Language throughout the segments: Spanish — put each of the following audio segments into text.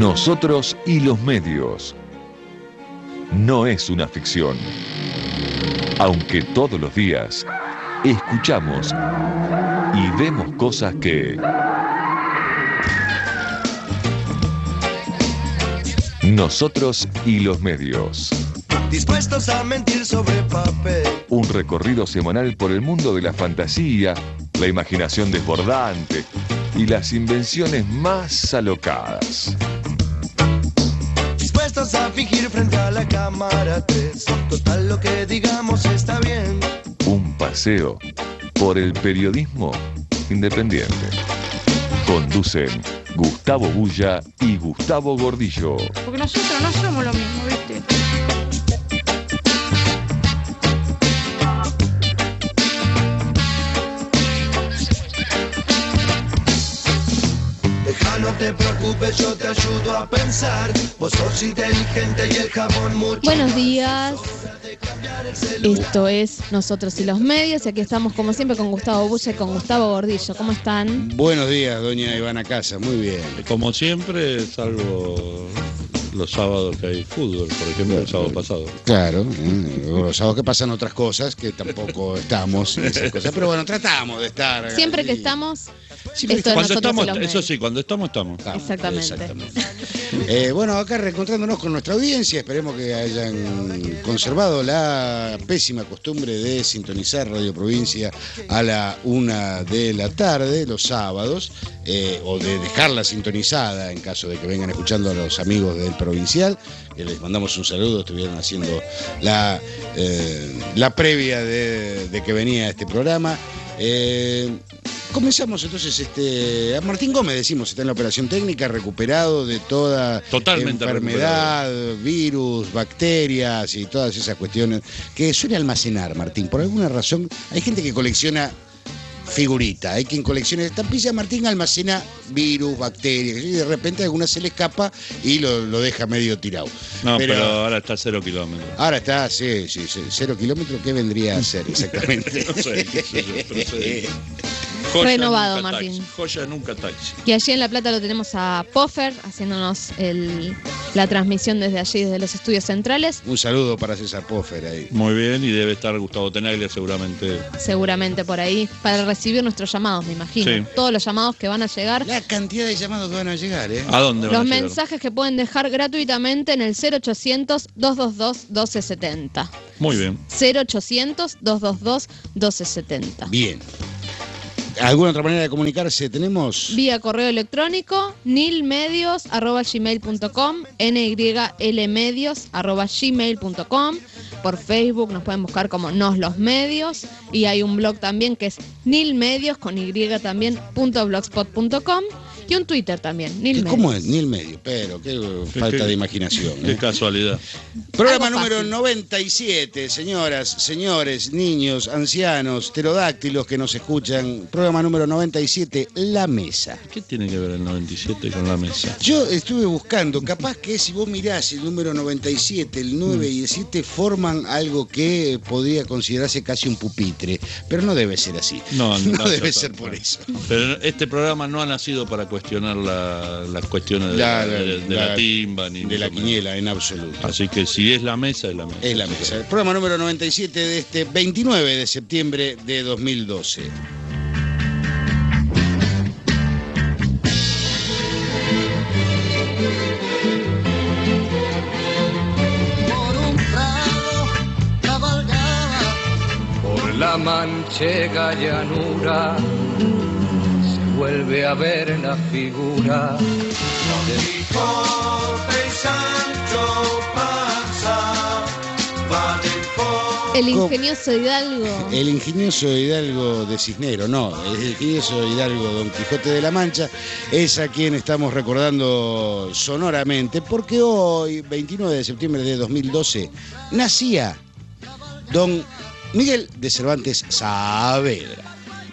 Nosotros y los medios. No es una ficción. Aunque todos los días escuchamos y vemos cosas que Nosotros y los medios. Dispuestos a mentir sobre papel. Un recorrido semanal por el mundo de la fantasía, la imaginación desbordante y las invenciones más alocadas. Dispuestos a fingir frente a la cámara 3. Total, lo que digamos está bien. Un paseo por el periodismo independiente. Conducen Gustavo Bulla y Gustavo Gordillo. Porque nosotros no somos lo mismo, ¿viste? No te preocupes, yo te ayudo a pensar. Vos sos inteligente y el jabón mucho. Buenos días. Esto es Nosotros y los medios. Y aquí estamos como siempre con Gustavo Bulla y con Gustavo Gordillo. ¿Cómo están? Buenos días, doña Ivana Casa. Muy bien. Como siempre, salvo los sábados que hay fútbol, por ejemplo, el sábado pasado. Claro, los sábados que pasan otras cosas que tampoco estamos en esas cosas. Pero bueno, tratamos de estar. Siempre ahí. que estamos. Siempre Esto de Cuando Nosotros estamos, y los eso medios. sí, cuando estamos. Exactamente. Bueno, acá reencontrándonos con nuestra audiencia, esperemos que hayan conservado la pésima costumbre de sintonizar Radio Provincia a la 1 de la tarde, los sábados, o de dejarla sintonizada en caso de que vengan escuchando a los amigos del Provincial, que les mandamos un saludo, estuvieron haciendo la previa de que venía este programa. Comenzamos entonces, a Martín Gómez decimos, está en la operación técnica, recuperado de toda Totalmente enfermedad, virus, bacterias y todas esas cuestiones que suele almacenar Martín. Por alguna razón, hay gente que colecciona figurita, hay quien colecciona estampillas. Martín almacena virus, bacterias, y de repente alguna se le escapa y lo deja medio tirado. No, pero ahora está a 0 kilómetros. Ahora está, sí, 0 kilómetros, ¿qué vendría a ser exactamente? No sé, qué sé yo, pero sé. Renovado, Nunca Martín. Taxi. Joya nunca taxi. Y allí en La Plata lo tenemos a Poffer haciéndonos la transmisión desde allí, desde los estudios centrales. Un saludo para César Poffer ahí. Muy bien, y debe estar Gustavo Tenaglia seguramente. Seguramente por ahí, para recibir nuestros llamados, me imagino. Sí. Todos los llamados que van a llegar. La cantidad de llamados que van a llegar, ¿eh? ¿A dónde van Los a llegar? mensajes que pueden dejar gratuitamente en el 0800-222-1270. Muy bien. 0800-222-1270. Bien. ¿Alguna otra manera de comunicarse tenemos? Vía correo electrónico, nilmedios@gmail.com, nylmedios@gmail.com. Por Facebook nos pueden buscar como Nos los Medios. Y hay un blog también que es nilmedios, con Y también, .blogspot.com. Y un Twitter también, Nilmedios. ¿Cómo es? Ni el medio, pero qué falta de imaginación. Qué casualidad. Programa Algo número fácil. 97, señoras, señores, niños, ancianos, pterodáctilos que nos escuchan. Programa número 97, La Mesa. ¿Qué tiene que ver el 97 con la mesa? Yo estuve buscando, capaz que si vos mirás el número 97, el 9 y el 7 forman algo que podría considerarse casi un pupitre, pero no debe ser así. No debe ser por eso. Pero este programa no ha nacido para cuestionar las cuestiones de la timba ni de la mucho menos. quiniela en absoluto. Así que si es la mesa, es la mesa. Es La Mesa. El programa número 97 de este 29 de septiembre de 2012. Por un prado cabalgaba, por la manchega llanura, se vuelve a ver la figura de Quijote y Sancho Panza. Va del El ingenioso Hidalgo. El ingenioso Hidalgo de Cisnero, no, el ingenioso Hidalgo Don Quijote de la Mancha es a quien estamos recordando sonoramente, porque hoy, 29 de septiembre de 2012, nacía Don Miguel de Cervantes Saavedra.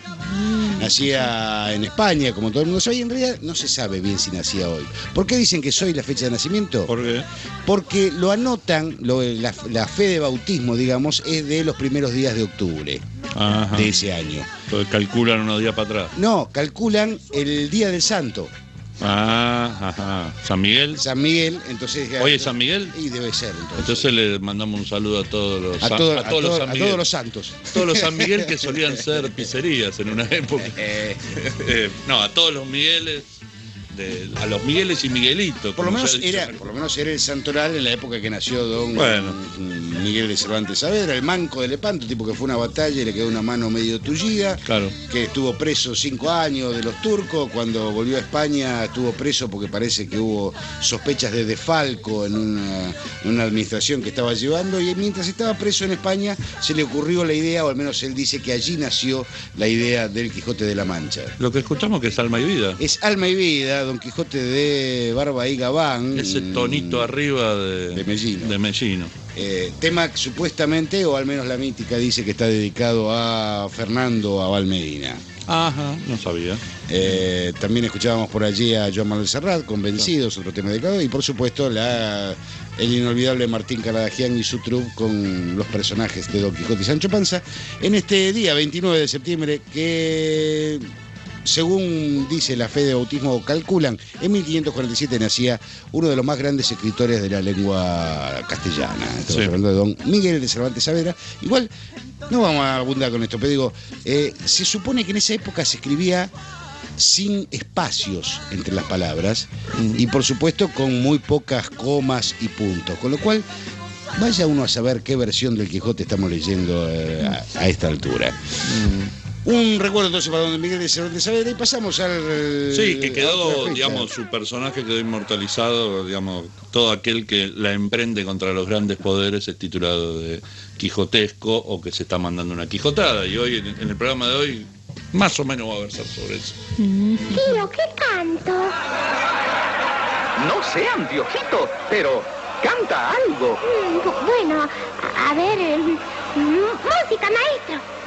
Nacía en España, como todo el mundo sabe, y en realidad no se sabe bien si nacía hoy. ¿Por qué dicen que soy la fecha de nacimiento? ¿Por qué? Porque lo anotan, la fe de bautismo, digamos, es de los primeros días de octubre Ajá. de ese año. Entonces calculan unos días para atrás. No, calculan el día del santo. Ajá. ¿San Miguel? San Miguel, entonces... ¿Hoy es San Miguel? Y debe ser, entonces. Entonces le mandamos un saludo a todos los A todos San los santos. Todos los San Miguel que solían ser pizzerías en una época. No, a todos los Migueles, a los Migueles y Miguelitos. Por lo menos era el santoral en la época que nació don Miguel de Cervantes Saavedra, el manco de Lepanto, tipo que fue una batalla y le quedó una mano medio tullida, claro, que estuvo preso 5 años de los turcos. Cuando volvió a España estuvo preso porque parece que hubo sospechas de desfalco en una administración que estaba llevando, y mientras estaba preso en España se le ocurrió la idea, o al menos él dice que allí nació la idea del Quijote de la Mancha. Lo que escuchamos que es Alma y Vida. Es Alma y Vida, Don Quijote de Barba y Gabán. Ese tonito arriba de Mellino. Tema supuestamente, o al menos la mítica dice que está dedicado a Fernando Abal Medina. Ajá, no sabía. También escuchábamos por allí a Joan Manuel Serrat, Convencidos, otro tema dedicado, y por supuesto el inolvidable Martín Caradagian y su troupe con los personajes de Don Quijote y Sancho Panza, en este día 29 de septiembre que, según dice la fe de bautismo, calculan, en 1547 nacía uno de los más grandes escritores de la lengua castellana. Estamos hablando de don Miguel de Cervantes Saavedra. Igual, no vamos a abundar con esto, pero digo, se supone que en esa época se escribía sin espacios entre las palabras y por supuesto con muy pocas comas y puntos, con lo cual vaya uno a saber qué versión del Quijote estamos leyendo a esta altura. Un recuerdo entonces para don Miguel de Cervantes Saavedra, y pasamos al... Sí, que quedó, digamos, su personaje quedó inmortalizado, digamos, todo aquel que la emprende contra los grandes poderes es titulado de quijotesco o que se está mandando una quijotada, y hoy, en el programa de hoy, más o menos va a versar sobre eso. Tío, ¿qué canto? No sé, Antiojito, pero canta algo. Bueno, a ver, música, maestro.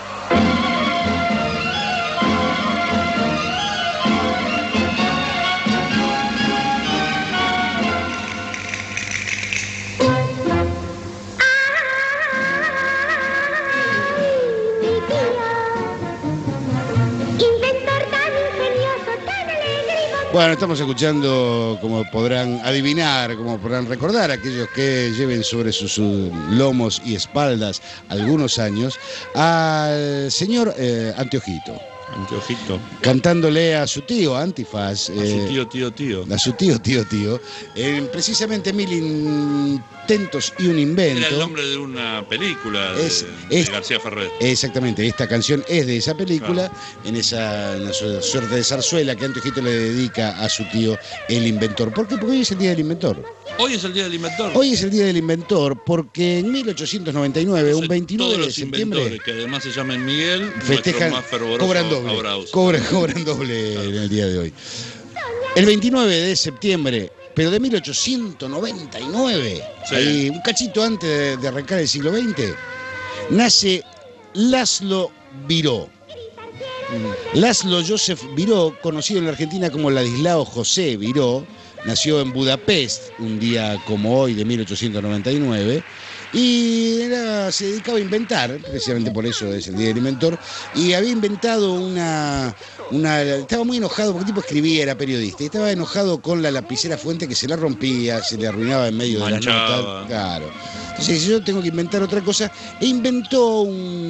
Bueno, estamos escuchando, como podrán adivinar, como podrán recordar aquellos que lleven sobre sus lomos y espaldas algunos años, al señor Antiojito. Cantándole a su tío, Antifaz. A su tío. A su tío. Precisamente 1000 intentos y un invento. Era el nombre de una película de García Ferrer. Exactamente, esta canción es de esa película, claro. En una suerte de zarzuela que Antiojito le dedica a su tío, el inventor. ¿Por qué? Porque hoy es el Día del Inventor. Hoy es el Día del Inventor. Hoy es el Día del Inventor porque en 1899, un 29 de septiembre... Inventores, que además se llaman Miguel, festejan, más fervoroso, cobran doble en el día de hoy. El 29 de septiembre, pero de 1899, ahí, un cachito antes de arrancar el siglo XX, nace László Biró. László Joseph Biró, conocido en la Argentina como Ladislao José Biró, nació en Budapest un día como hoy de 1899 y se dedicaba a inventar, precisamente por eso es el Día del Inventor, y había inventado estaba muy enojado porque el tipo escribía, era periodista, y estaba enojado con la lapicera fuente que se la rompía, se le arruinaba en medio de las notas. Claro. Entonces yo tengo que inventar otra cosa, e inventó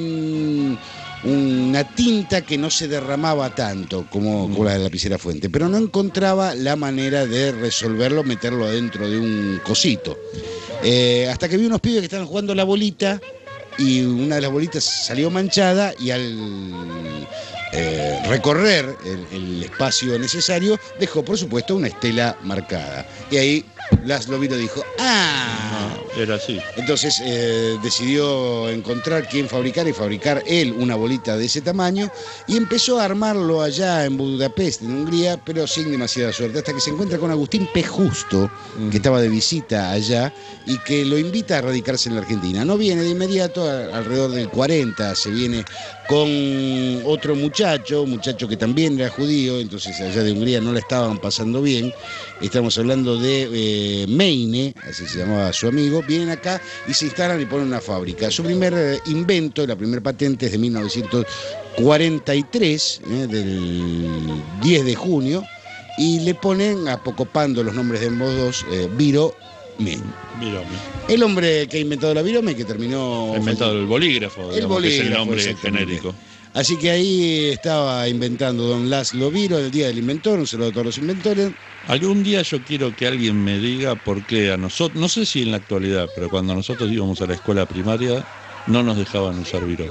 una tinta que no se derramaba tanto como la de la lapicera fuente, pero no encontraba la manera de resolverlo, meterlo adentro de un cosito. Hasta que vi unos pibes que estaban jugando la bolita y una de las bolitas salió manchada, y al recorrer el espacio necesario dejó, por supuesto, una estela marcada. Y ahí László Biró dijo, era así. Entonces decidió encontrar quién fabricar y fabricar él una bolita de ese tamaño, y empezó a armarlo allá en Budapest, en Hungría, pero sin demasiada suerte, hasta que se encuentra con Agustín P. Justo, que estaba de visita allá y que lo invita a radicarse en la Argentina. No viene de inmediato, alrededor del 40 se viene con otro muchacho que también era judío, entonces allá de Hungría no la estaban pasando bien. Estamos hablando de Meine, así se llamaba su amigo. Vienen acá y se instalan y ponen una fábrica. Su primer invento, la primera patente es de 1943, del 10 de junio, y le ponen, apocopando los nombres de ambos dos, Virome. El hombre que ha inventado la virome, que terminó... Ha inventado el bolígrafo, digamos, que es el nombre genérico. Así que ahí estaba inventando don Laszlo Biro, el Día del Inventor, un saludo a todos los inventores. Algún día yo quiero que alguien me diga por qué a nosotros, no sé si en la actualidad, pero cuando nosotros íbamos a la escuela primaria no nos dejaban usar virome.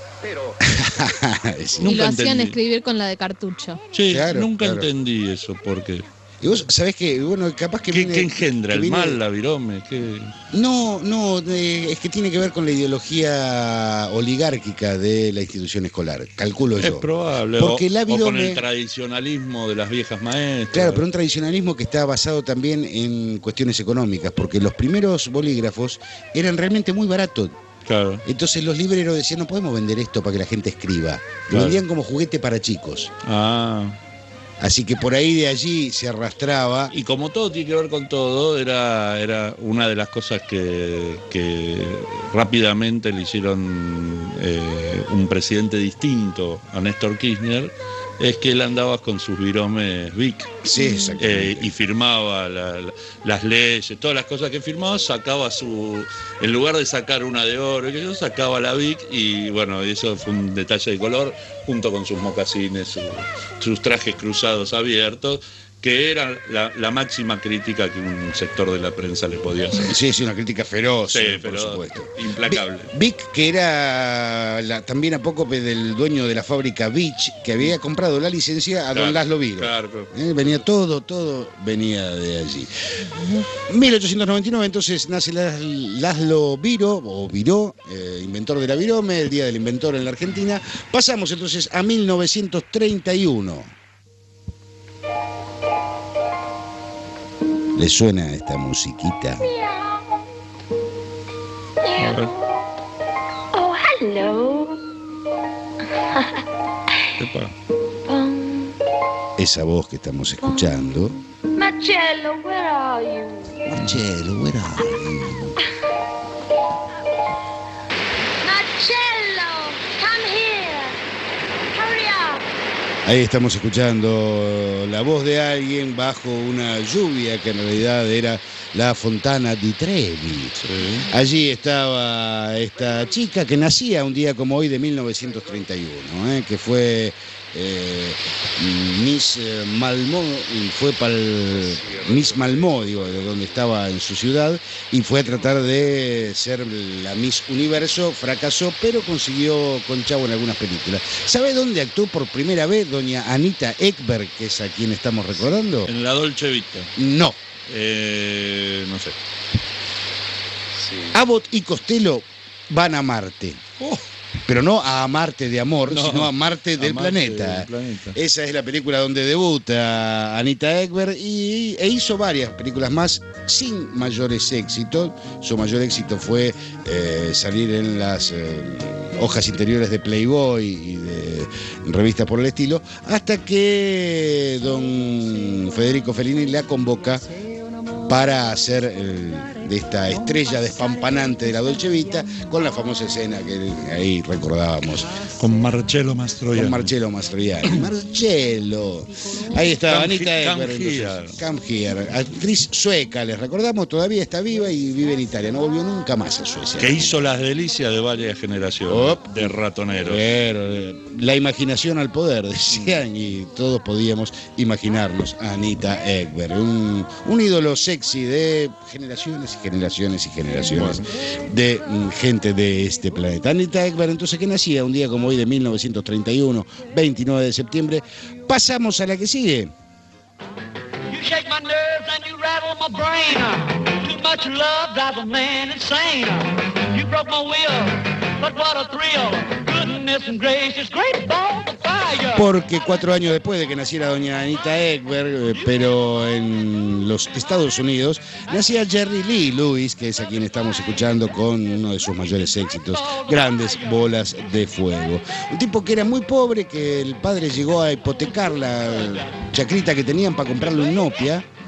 Sí. Y lo hacían escribir con la de cartucho. Sí, claro, nunca entendí eso, ¿por qué? Y vos sabés que, bueno, capaz que... ¿Qué engendra? ¿El mal, la virome? ¿Qué? No, es que tiene que ver con la ideología oligárquica de la institución escolar, calculo yo. Es probable, porque la virome, o con el tradicionalismo de las viejas maestras. Claro, pero un tradicionalismo que está basado también en cuestiones económicas, porque los primeros bolígrafos eran realmente muy baratos. Claro. Entonces los libreros decían, no podemos vender esto para que la gente escriba. Lo Claro. vendían como juguete para chicos. Ah. Así que por ahí de allí se arrastraba. Y como todo tiene que ver con todo, era una de las cosas que rápidamente le hicieron un presidente distinto a Néstor Kirchner, es que él andaba con sus viromes Bic. Sí, exactamente. Y firmaba las leyes, todas las cosas que firmaba, sacaba en lugar de sacar una de oro, que yo sacaba la Bic, y bueno, eso fue un detalle de color, junto con sus mocasines, sus trajes cruzados abiertos, que era la máxima crítica que un sector de la prensa le podía hacer. Sí, sí, una crítica feroz, Sí, por supuesto. Implacable. Vic, que era también apócope del dueño de la fábrica Beach, que había comprado la licencia a don Laszlo Biro. Claro. Venía todo venía de allí. 1899, entonces nace Laszlo Biro, o Viró, inventor de la virome, el Día del Inventor en la Argentina. Pasamos entonces a 1931. ¿Le suena esta musiquita? Oh, hello. Esa voz que estamos escuchando. Marcello, where are you? Marcello, where are you? Marcello, come here. Hurry up. Ahí estamos escuchando la voz de alguien bajo una lluvia que en realidad era la Fontana di Trevi. Sí. Allí estaba esta chica que nacía un día como hoy de 1931, que fue Miss Malmö, fue para Miss Malmö, digo, de donde estaba en su ciudad, y fue a tratar de ser la Miss Universo, fracasó, pero consiguió con chavo en algunas películas. ¿Sabe dónde actuó por primera vez doña Anita Ekberg, que es a quien estamos recordando? En la Dolce Vita. No. No sé. Sí. Abbott y Costello van a Marte. Pero no a Marte de amor, sino a Marte del planeta. Esa es la película donde debuta Anita Ekberg e hizo varias películas más sin mayores éxitos. Su mayor éxito fue salir en las hojas interiores de Playboy y de revistas por el estilo, hasta que don Federico Fellini la convoca para hacer de esta estrella despampanante de la Dolce Vita, con la famosa escena que ahí recordábamos. Con Marcello Mastroianni. Con Marcello Mastroianni. Marcello. Ahí está Anita Ekberg. Come here. Actriz sueca, les recordamos, todavía está viva y vive en Italia. No volvió nunca más a Suecia. Que hizo las delicias de varias generaciones de ratoneros. Pero, la imaginación al poder, decían, y todos podíamos imaginarnos a Anita Ekberg. Un ídolo sexy de generaciones y generaciones y generaciones de gente de este planeta. Anita Ekberg, entonces, que nacía un día como hoy de 1931, 29 de septiembre. Pasamos a la que sigue. You shake my nerves and you rattle my brain. Too much love drives a man insane. You broke my will, but what a thrill. Goodness and gracious, great balls of fire. Porque 4 años después de que naciera doña Anita Ekberg, pero en los Estados Unidos, nacía Jerry Lee Lewis, que es a quien estamos escuchando con uno de sus mayores éxitos, Grandes Bolas de Fuego. Un tipo que era muy pobre, que el padre llegó a hipotecar la chacrita que tenían para comprarle un Nokia,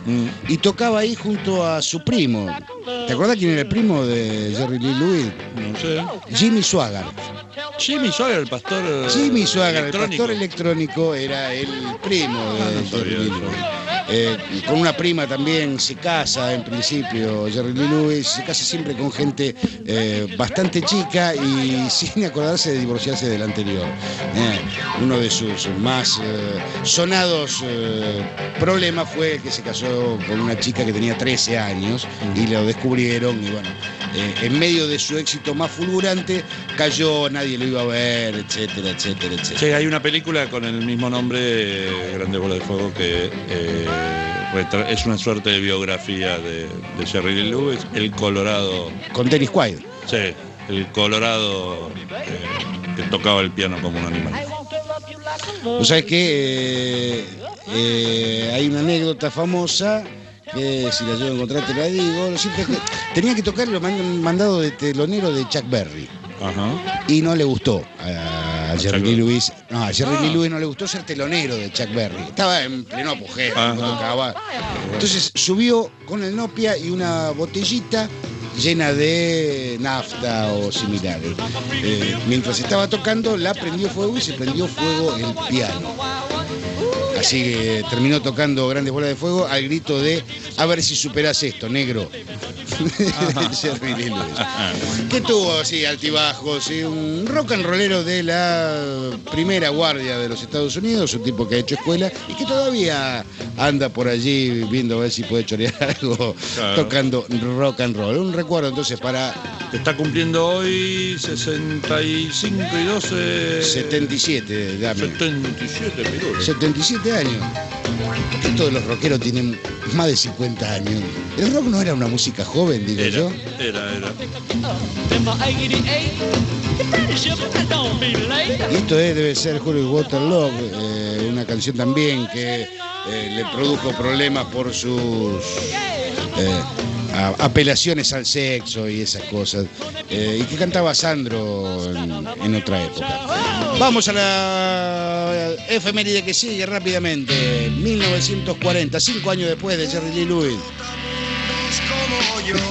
y tocaba ahí junto a su primo. ¿Te acordás quién era el primo de Jerry Lee Lewis? No sé. Jimmy Swaggart. Jimmy Swaggart, el pastor. Jimmy Swaggart, el electrónico. pastor electrónico, era el primo de no Jerry sabía Lee eso. Lewis. Con una prima también se casa en principio Jerry Lee Lewis, se casa siempre con gente bastante chica y sin acordarse de divorciarse del anterior. Uno de sus más sonados problemas fue que se casó con una chica que tenía 13 años y lo descubrieron y bueno, en medio de su éxito más fulgurante cayó, nadie lo iba a ver, etcétera, etcétera, etcétera. Sí, hay una película con el mismo nombre, Grandes Bolas de Fuego, que es una suerte de biografía de Jerry Lee Lewis, el Colorado. Con Dennis Quaid. Sí, el Colorado que tocaba el piano como un animal. ¿Vos sabés que hay una anécdota famosa que si la llevo a encontrar te la digo? Siempre que tenía que tocar, lo mandado de telonero de Chuck Berry. Ajá. Y no le gustó a Jerry Lee Lewis. No, a Jerry Ah. Lee Lewis no le gustó ser telonero de Chuck Berry. Estaba en pleno apogeo, Ajá. no tocaba. Entonces subió con el Nopia y una botellita llena de nafta o similares. Mientras estaba tocando, la prendió fuego y se prendió fuego el piano. Así que terminó tocando Grandes Bolas de Fuego al grito de a ver si superás esto, negro. Jerry Lee Lewis. Que tuvo así altibajos, ¿sí? Un rock and rollero de la primera guardia de los Estados Unidos, un tipo que ha hecho escuela y que todavía anda por allí viendo a ver si puede chorear algo, Claro. tocando rock and roll. Un recuerdo entonces para Está cumpliendo hoy 65 y 12. 77, dame. 77, mirá. 77 años. ¿Por qué todos los rockeros tienen más de 50 años? El rock no era una música joven, digo yo. Era. Y esto debe ser Julio Waterloo, una canción también que le produjo problemas por sus apelaciones al sexo y esas cosas, y que cantaba Sandro en otra época. Vamos a la efeméride que sigue rápidamente. 1940, 5 años después de Jerry Lee Lewis. Como yo,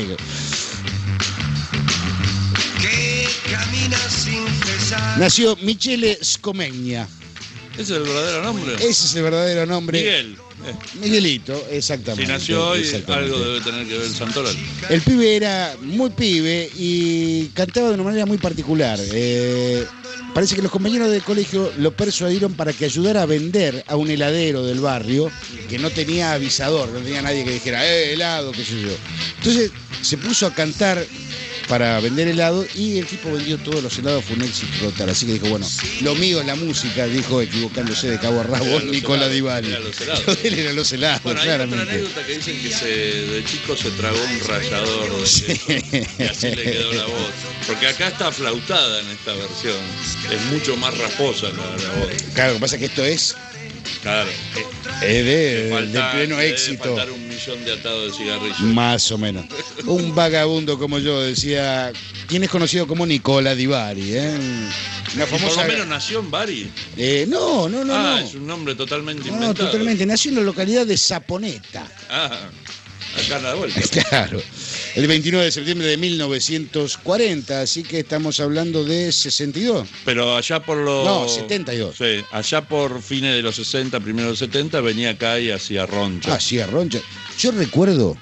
que camina sin cesar. Nació Michele Scomegna. ¿Ese es el verdadero nombre? Ese es el verdadero nombre. Miguel. Miguelito, exactamente. Si nació hoy, exactamente. algo debe tener que ver el Santoral. El pibe era muy pibe y cantaba de una manera muy particular. Parece que los compañeros de colegio lo persuadieron para que ayudara a vender a un heladero del barrio que no tenía avisador, no tenía nadie que dijera, helado, qué sé yo. Entonces se puso a cantar para vender helado y el tipo vendió todos los helados, fue un éxito total. Así que dijo, bueno, lo mío es la música, dijo equivocándose de cabo a rabo Nicola Di Bari. Eran los helados. Lo de él eran los helados, Bueno, hay otra claramente. anécdota que dicen que de chico se tragó un rallador de Sí. queso, y así le quedó la voz. Porque acá está flautada en esta versión. Es mucho más rasposa la voz. Claro, lo que pasa es que esto es Claro. de pleno debe éxito. faltar 1 millón de atados de cigarrillos. Más o menos. Un vagabundo como yo, decía, quien es conocido como Nicola Di Bari, Una Y por famosa. lo menos nació en Bari. No. Es un nombre totalmente No, inventado. totalmente. Nació en la localidad de Saponeta. Acá a la vuelta. Claro. El 29 de septiembre de 1940, así que estamos hablando de 62. Pero allá por los... No, 72. Sí, allá por fines de los 60, primeros de los 70, venía acá y hacía roncha. Hacía roncha. Yo recuerdo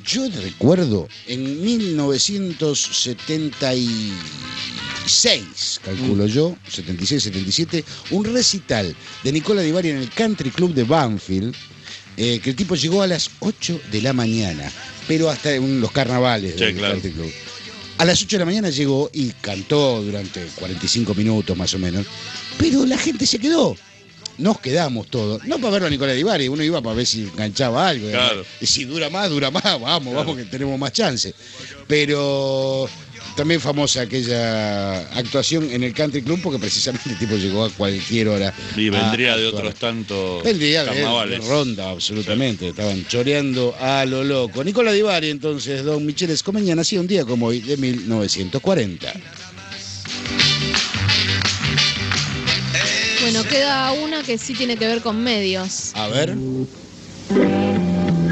en 1976, calculo yo, 76, 77, un recital de Nicola Di Bari en el Country Club de Banfield, que el tipo llegó a las 8 de la mañana, pero hasta en los carnavales del Country Club. A las 8 de la mañana llegó y cantó durante 45 minutos más o menos, pero la gente se quedó. Nos quedamos todos, no para verlo a Nicola Di Bari, uno iba para ver si enganchaba algo. Claro. Y si dura más, vamos que tenemos más chance. Pero también famosa aquella actuación en el Country Club porque precisamente el tipo llegó a cualquier hora. Y vendría de actuar. otros tantos Vendría de carnavales. ronda, absolutamente. Estaban choreando a lo loco. Nicola Di Bari, entonces, don Michele Scomegna, nació un día como hoy de 1940. Bueno, queda una que sí tiene que ver con medios. A ver.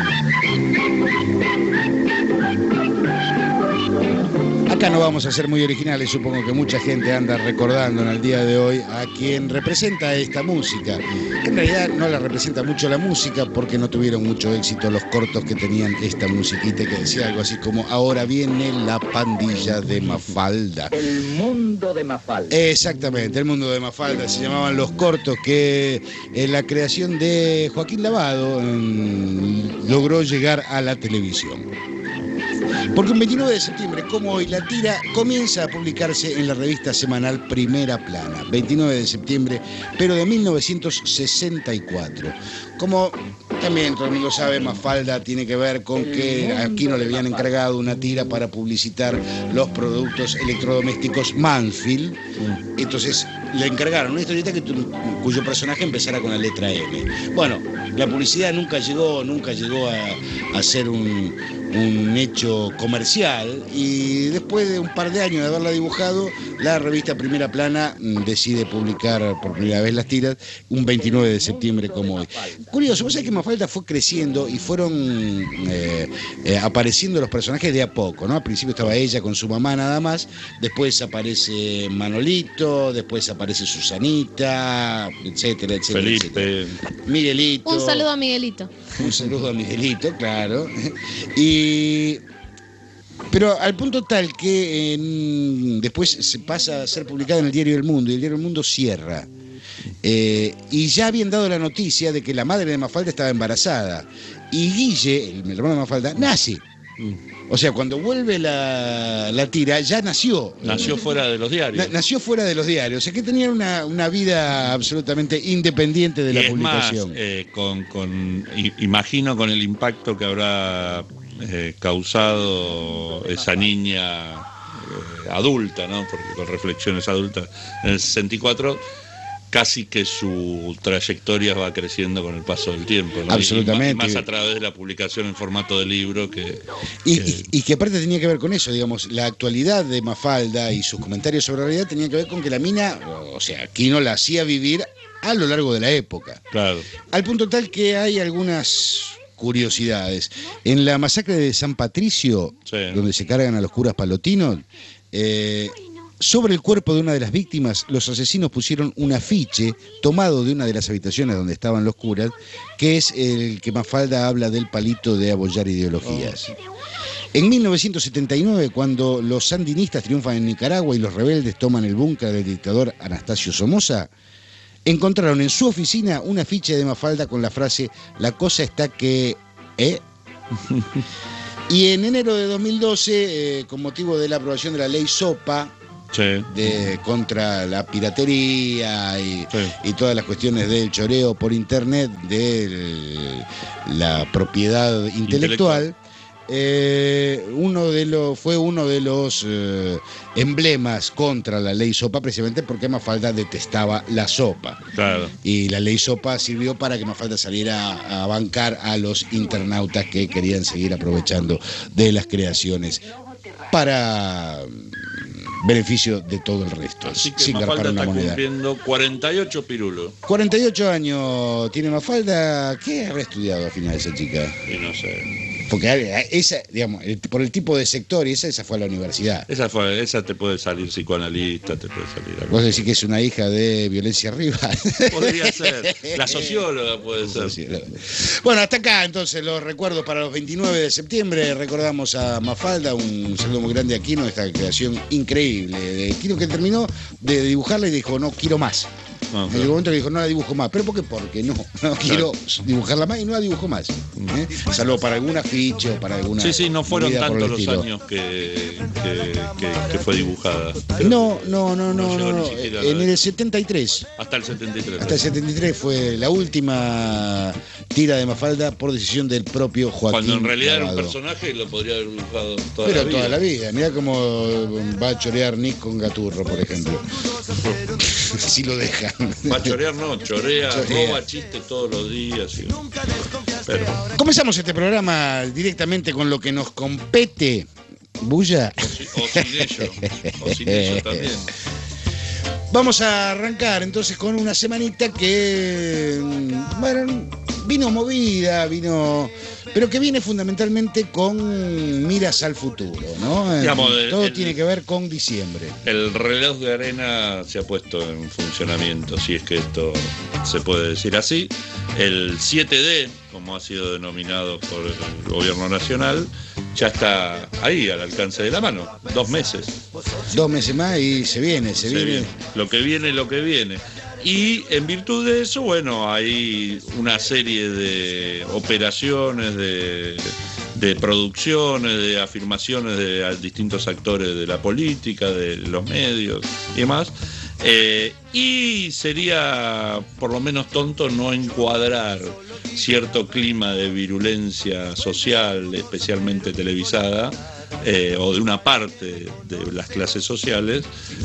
Acá no vamos a ser muy originales, supongo que mucha gente anda recordando en el día de hoy a quien representa esta música. En realidad no la representa mucho la música porque no tuvieron mucho éxito los cortos que tenían esta musiquita que decía algo así como ahora viene la pandilla de Mafalda. El mundo de Mafalda. Exactamente, el mundo de Mafalda se llamaban los cortos que en la creación de Joaquín Lavado logró llegar a la televisión. Porque un 29 de septiembre, como hoy, la tira comienza a publicarse en la revista semanal Primera Plana. 29 de septiembre, pero de 1964. Como también todo el mundo sabe, Mafalda tiene que ver con que aquí no le habían encargado una tira para publicitar los productos electrodomésticos Mansfield. Entonces le encargaron una historieta cuyo personaje empezara con la letra M. Bueno, la publicidad nunca llegó a ser un hecho comercial y después de un par de años de haberla dibujado, la revista Primera Plana decide publicar por primera vez las tiras un 29 de septiembre como hoy. Curioso, vos sabés que Mafalda fue creciendo y fueron apareciendo los personajes de a poco, ¿no? Al principio estaba ella con su mamá nada más, después aparece Manolito, después aparece Susanita, etcétera, etcétera. Felipe. Etcétera. Miguelito. Un saludo a Miguelito. Un saludo a Miguelito, claro. Pero al punto tal que después se pasa a ser publicada en el Diario del Mundo y el Diario del Mundo cierra. Y ya habían dado la noticia de que la madre de Mafalda estaba embarazada. Y Guille, el hermano de Mafalda, nace. O sea, cuando vuelve la tira, ya nació. Nació fuera de los diarios. Nació fuera de los diarios. O sea, que tenía una vida absolutamente independiente de la publicación. Imagino con el impacto que habrá causado esa niña adulta, ¿no? Porque con reflexiones adultas en el 64 casi que su trayectoria va creciendo con el paso del tiempo, ¿no? Absolutamente. Y más a través de la publicación en formato de libro y que aparte tenía que ver con eso, digamos, la actualidad de Mafalda y sus comentarios sobre la realidad tenían que ver con que la mina, o sea, Quino la hacía vivir a lo largo de la época. Claro. Al punto tal que hay algunas curiosidades. En la masacre de San Patricio, sí, donde se cargan a los curas palotinos, sobre el cuerpo de una de las víctimas, los asesinos pusieron un afiche tomado de una de las habitaciones donde estaban los curas, que es el que Mafalda habla del palito de abollar ideologías. En 1979, cuando los sandinistas triunfan en Nicaragua y los rebeldes toman el búnker del dictador Anastasio Somoza, encontraron en su oficina un afiche de Mafalda con la frase "la cosa está que... Y en enero de 2012, con motivo de la aprobación de la ley SOPA, sí, contra la piratería y todas las cuestiones del choreo por internet de la propiedad intelectual, fue uno de los emblemas contra la ley SOPA, precisamente porque Mafalda detestaba la sopa. Claro. Y la ley SOPA sirvió para que Mafalda saliera a bancar a los internautas que querían seguir aprovechando de las creaciones para beneficio de todo el resto. Así que sin Mafalda una está moneda. cumpliendo 48 pirulos. 48 años tiene Mafalda. ¿Qué habrá estudiado al final esa chica? Y no sé. Porque esa, digamos, por el tipo de sector, y esa fue a la universidad. Esa te puede salir psicoanalista, te puede salir algo. ¿Vos decís que es una hija de violencia rival? Podría ser. La socióloga puede ser. Bueno, hasta acá entonces los recuerdos para los 29 de septiembre. Recordamos a Mafalda, un saludo muy grande a Quino, esta creación increíble de Quino, que terminó de dibujarla y dijo, no quiero más. En el momento que dijo, no la dibujo más. ¿Pero por qué? Porque no quiero dibujarla más y no la dibujo más. Salvo para algún afiche o para alguna... Sí, no fueron tantos los años que fue dibujada. No. En el 73. Hasta el 73. Hasta el 73 fue la última tira de Mafalda por decisión del propio Joaquín Cuando en realidad Lavado. Era un personaje y lo podría haber dibujado toda Pero la vida. toda la vida. Mirá cómo va a chorear Nick con Gaturro, por ejemplo. Si lo dejan. Va a chorear, no, chorea, roba chistes todos los días. Sí. Pero... Comenzamos este programa directamente con lo que nos compete. ¿Bulla? O sin ello también. Vamos a arrancar entonces con una semanita que, bueno, vino movida, pero pero que viene fundamentalmente con miras al futuro, ¿no? Digamos, todo tiene que ver con diciembre. El reloj de arena se ha puesto en funcionamiento, si es que esto se puede decir así. El 7D, como ha sido denominado por el gobierno nacional, ya está ahí, al alcance de la mano. 2 meses. 2 meses más y se viene. Lo que viene. Y en virtud de eso, bueno, hay una serie de operaciones, de producciones, de afirmaciones de distintos actores de la política, de los medios y demás. Y sería por lo menos tonto no encuadrar cierto clima de virulencia social, especialmente televisada, o de una parte de las clases sociales,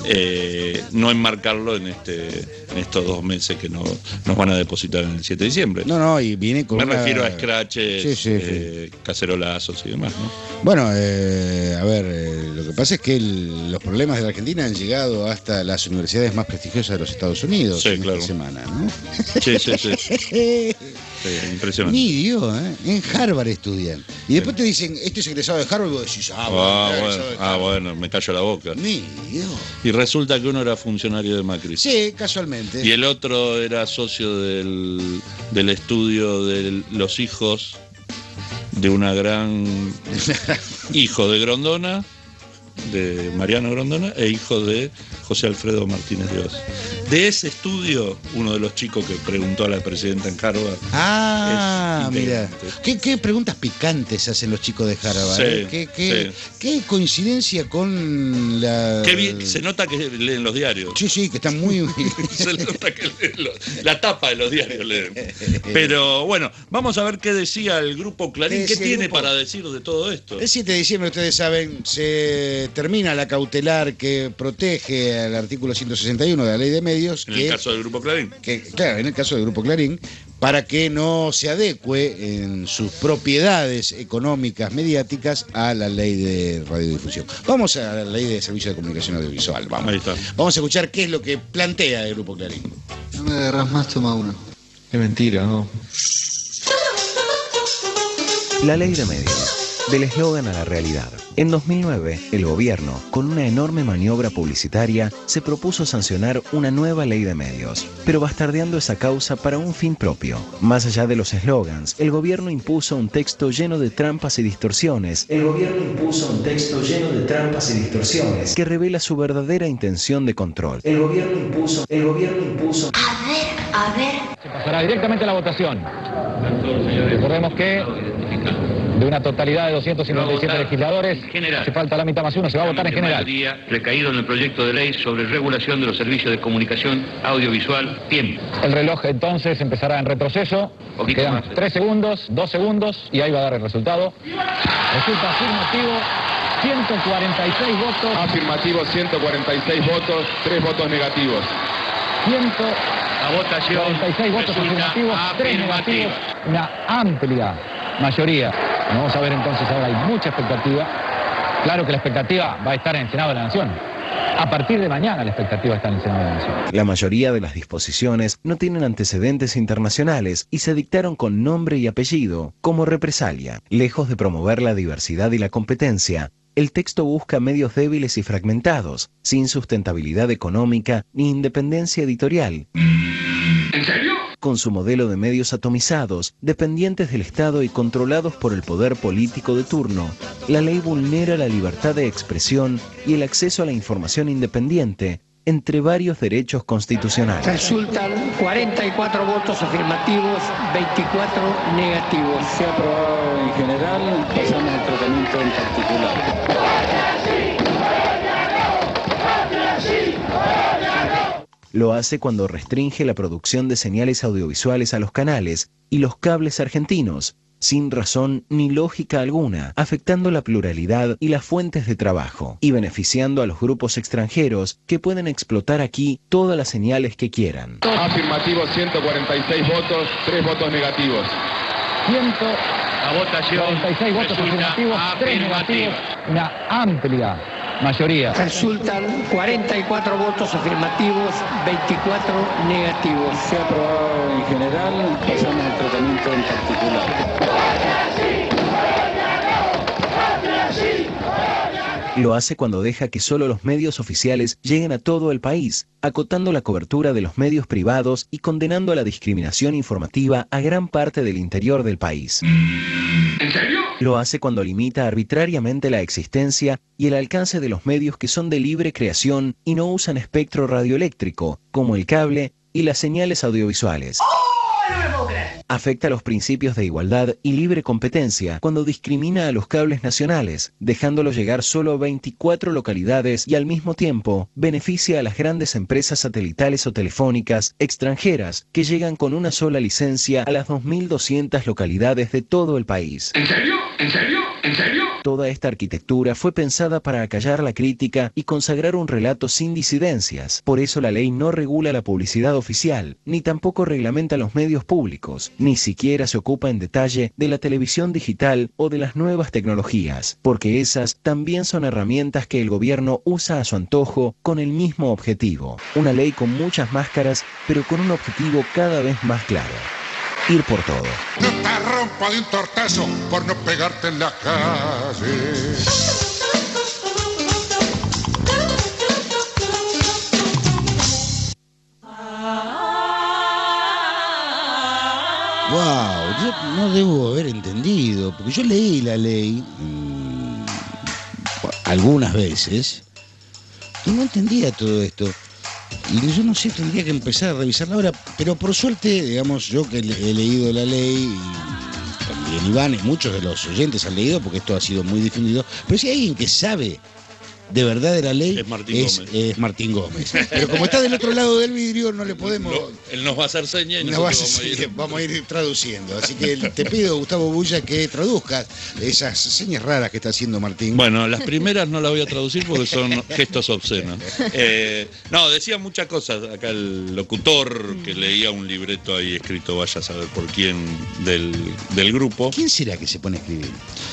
no enmarcarlo en estos 2 meses que nos van a depositar en el 7 de diciembre. No, y viene con Me refiero a scratches, sí. cacerolazos y demás, ¿no? Bueno, lo que pasa es que los problemas de la Argentina han llegado hasta las universidades más prestigiosas de los Estados Unidos en esta semana, ¿no? Sí. Sí, impresionante. Ni Dios, en Harvard estudian. Y después te dicen, este es egresado de Harvard, y vos decís, bueno, me callo la boca. Ni Dios. Y resulta que uno era funcionario de Macri. Sí, casualmente. Y el otro era socio del estudio de los hijos de una gran... hijo de Grondona, de Mariano Grondona, e hijo de José Alfredo Martínez de Oz. De ese estudio, uno de los chicos que preguntó a la presidenta en Harvard. Mira. ¿Qué preguntas picantes hacen los chicos de Harvard? Sí, ¿Qué coincidencia con la... Qué bien, se nota que leen los diarios. Sí, que están muy... Se nota que leen la tapa de los diarios leen. Pero bueno, vamos a ver qué decía el Grupo Clarín. ¿Qué tiene para decir de todo esto? El 7 de diciembre, ustedes saben, se termina la cautelar que protege al artículo 161 de la Ley de Medios. En el caso del Grupo Clarín. Claro, en el caso del Grupo Clarín, para que no se adecue en sus propiedades económicas mediáticas a la Ley de Radiodifusión. Vamos a la Ley de Servicio de Comunicación Audiovisual. Ahí está. Vamos a escuchar qué es lo que plantea el Grupo Clarín. No me agarrás más, toma uno. Es mentira, ¿no? La Ley de Medios. Del eslogan a la realidad. En 2009, el gobierno, con una enorme maniobra publicitaria, se propuso sancionar una nueva ley de medios, pero bastardeando esa causa para un fin propio. Más allá de los eslogans, el gobierno impuso un texto lleno de trampas y distorsiones. Que revela su verdadera intención de control. El gobierno impuso. A ver. Se pasará directamente a la votación. Recordemos que de una totalidad de 257 legisladores, se falta la mitad más uno, se va a votar en general. Recaído en el proyecto de ley sobre regulación de los servicios de comunicación audiovisual, tiempo. El reloj entonces empezará en retroceso. Quedan 3 segundos, 2 segundos y ahí va a dar el resultado. Resulta afirmativo, 146 votos. Afirmativo, 146 votos, 3 votos negativos. La votación 46 votos afirmativos, 3 negativos, una amplia mayoría. Vamos a ver entonces, ahora hay mucha expectativa. Claro que la expectativa va a estar en el Senado de la Nación. A partir de mañana la expectativa está en el Senado de la Nación. La mayoría de las disposiciones no tienen antecedentes internacionales y se dictaron con nombre y apellido, como represalia. Lejos de promover la diversidad y la competencia, el texto busca medios débiles y fragmentados, sin sustentabilidad económica ni independencia editorial. ¿En serio? Con su modelo de medios atomizados, dependientes del Estado y controlados por el poder político de turno, la ley vulnera la libertad de expresión y el acceso a la información independiente, entre varios derechos constitucionales. Resultan 44 votos afirmativos, 24 negativos. Se ha aprobado en general, pasamos al tratamiento en particular. Lo hace cuando restringe la producción de señales audiovisuales a los canales y los cables argentinos, sin razón ni lógica alguna, afectando la pluralidad y las fuentes de trabajo, y beneficiando a los grupos extranjeros que pueden explotar aquí todas las señales que quieran. Afirmativo, 146 votos, 3 votos negativos. La votación 46 votos afirmativos, 3 negativos, una amplia mayoría. Resultan 44 votos afirmativos, 24 negativos. Se ha aprobado en general, pasamos al tratamiento en particular. Lo hace cuando deja que solo los medios oficiales lleguen a todo el país, acotando la cobertura de los medios privados y condenando a la discriminación informativa a gran parte del interior del país. ¿En serio? Lo hace cuando limita arbitrariamente la existencia y el alcance de los medios que son de libre creación y no usan espectro radioeléctrico, como el cable y las señales audiovisuales. Afecta los principios de igualdad y libre competencia cuando discrimina a los cables nacionales, dejándolos llegar solo a 24 localidades y al mismo tiempo beneficia a las grandes empresas satelitales o telefónicas extranjeras que llegan con una sola licencia a las 2.200 localidades de todo el país. ¿En serio? ¿En serio? ¿En serio? Toda esta arquitectura fue pensada para acallar la crítica y consagrar un relato sin disidencias. Por eso la ley no regula la publicidad oficial, ni tampoco reglamenta los medios públicos, ni siquiera se ocupa en detalle de la televisión digital o de las nuevas tecnologías, porque esas también son herramientas que el gobierno usa a su antojo con el mismo objetivo. Una ley con muchas máscaras, pero con un objetivo cada vez más claro: ir por todo. No te rompa de un tortazo por no pegarte en la calle. Wow, yo no debo haber entendido, porque yo leí la ley algunas veces y no entendía todo esto. Y yo no sé, tendría que empezar a revisarla ahora, pero por suerte, digamos, yo que he leído la ley, y también Iván y muchos de los oyentes han leído, porque esto ha sido muy difundido, pero si hay alguien que sabe de verdad de la ley, es Martín Gómez. Pero como está del otro lado del vidrio, no le podemos... Él nos va a hacer señas y vamos a ir traduciendo. Así que te pido, Gustavo Bulla, que traduzcas esas señas raras que está haciendo Martín. Bueno, las primeras no las voy a traducir porque son gestos obscenos. No, decía muchas cosas acá el locutor que leía un libreto ahí escrito, vaya a saber por quién, del grupo. ¿Quién será que se pone a escribir?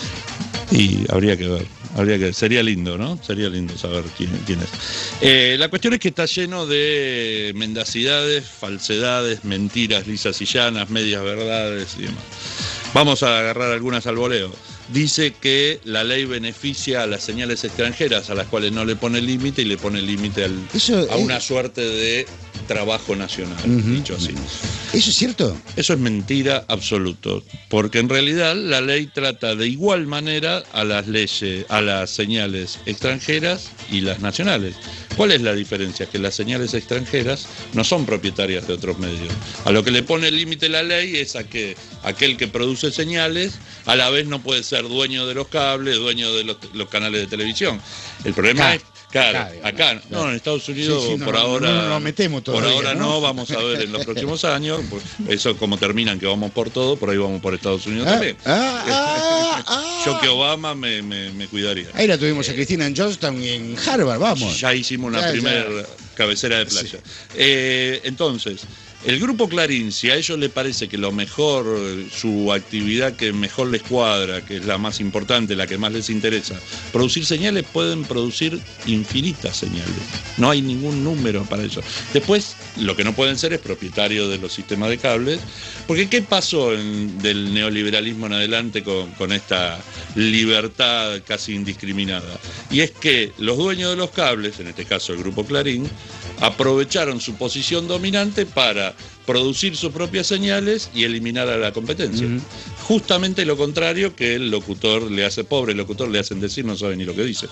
Y habría que ver, sería lindo, ¿no? Sería lindo saber quién es. La cuestión es que está lleno de mendacidades, falsedades, mentiras lisas y llanas, medias verdades y demás. Vamos a agarrar algunas al voleo. Dice que la ley beneficia a las señales extranjeras, a las cuales no le pone límite, y le pone límite a una suerte de trabajo nacional, dicho así. ¿Eso es cierto? Eso es mentira absoluto, porque en realidad la ley trata de igual manera a las leyes, a las señales extranjeras y las nacionales. ¿Cuál es la diferencia? Que las señales extranjeras no son propietarias de otros medios. A lo que le pone límite la ley es a que aquel que produce señales a la vez no puede ser dueño de los cables, dueño de los canales de televisión. El problema es, acá, no, en Estados Unidos por ahora no nos metemos todavía, por ahora no, vamos a ver en los próximos años, pues, eso como terminan que vamos por todo, por ahí vamos por Estados Unidos también. Yo que Obama me cuidaría. Ahí la tuvimos a Cristina en Georgetown y en Harvard, vamos. Ya hicimos una primera cabecera de playa. Sí. Entonces, el Grupo Clarín, si a ellos les parece que lo mejor, su actividad que mejor les cuadra, que es la más importante, la que más les interesa, producir señales, pueden producir infinitas señales. No hay ningún número para eso. Después, lo que no pueden ser es propietarios de los sistemas de cables, porque ¿qué pasó del neoliberalismo en adelante con esta libertad casi indiscriminada? Y es que los dueños de los cables, en este caso el Grupo Clarín, aprovecharon su posición dominante para producir sus propias señales y eliminar a la competencia. Justamente lo contrario que el locutor le hace, pobre locutor le hacen decir, no sabe ni lo que dice.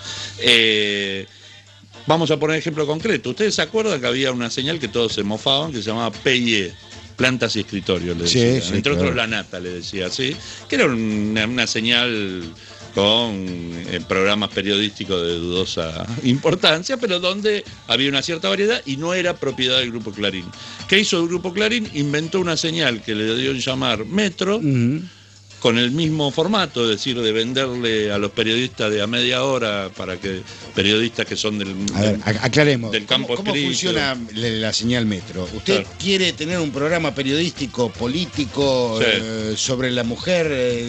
Vamos a poner ejemplo concreto. ¿Ustedes se acuerdan que había una señal que todos se mofaban, que se llamaba PIE? Plantas y escritorios, le decía. Sí, entre otros la nata, le decía así. Que era una señal con programas periodísticos de dudosa importancia, pero donde había una cierta variedad y no era propiedad del Grupo Clarín. ¿Qué hizo el Grupo Clarín? Inventó una señal que le dio en llamar Metro, con el mismo formato, es decir, de venderle a los periodistas de a media hora para que periodistas que son aclaremos, del campo ¿Cómo escrito. funciona la señal Metro? ¿Usted quiere tener un programa periodístico, político, sobre la mujer,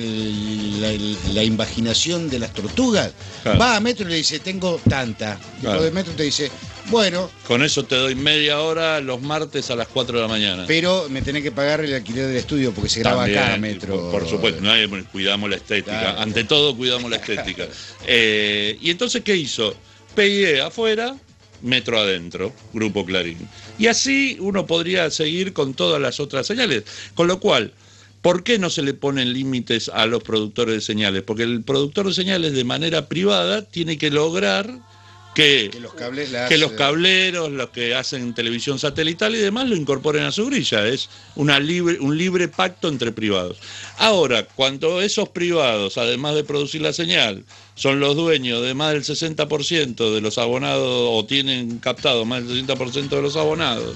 la invaginación de las tortugas? Va a Metro y le dice, tengo tanta. Y de Metro te dice, Bueno. Con eso te doy media hora los martes a las 4 de la mañana. Pero me tenés que pagar el alquiler del estudio porque se graba También, acá, Metro. Por supuesto, cuidamos la estética. Claro. Ante todo, cuidamos la estética. Y entonces, ¿qué hizo? PIE afuera, Metro adentro, Grupo Clarín. Y así uno podría seguir con todas las otras señales. Con lo cual, ¿por qué no se le ponen límites a los productores de señales? Porque el productor de señales de manera privada tiene que lograr que los cableros, los que hacen televisión satelital y demás lo incorporen a su grilla. Es un libre pacto entre privados. Ahora, cuando esos privados, además de producir la señal, son los dueños de más del 60% de los abonados o tienen captado más del 60% de los abonados,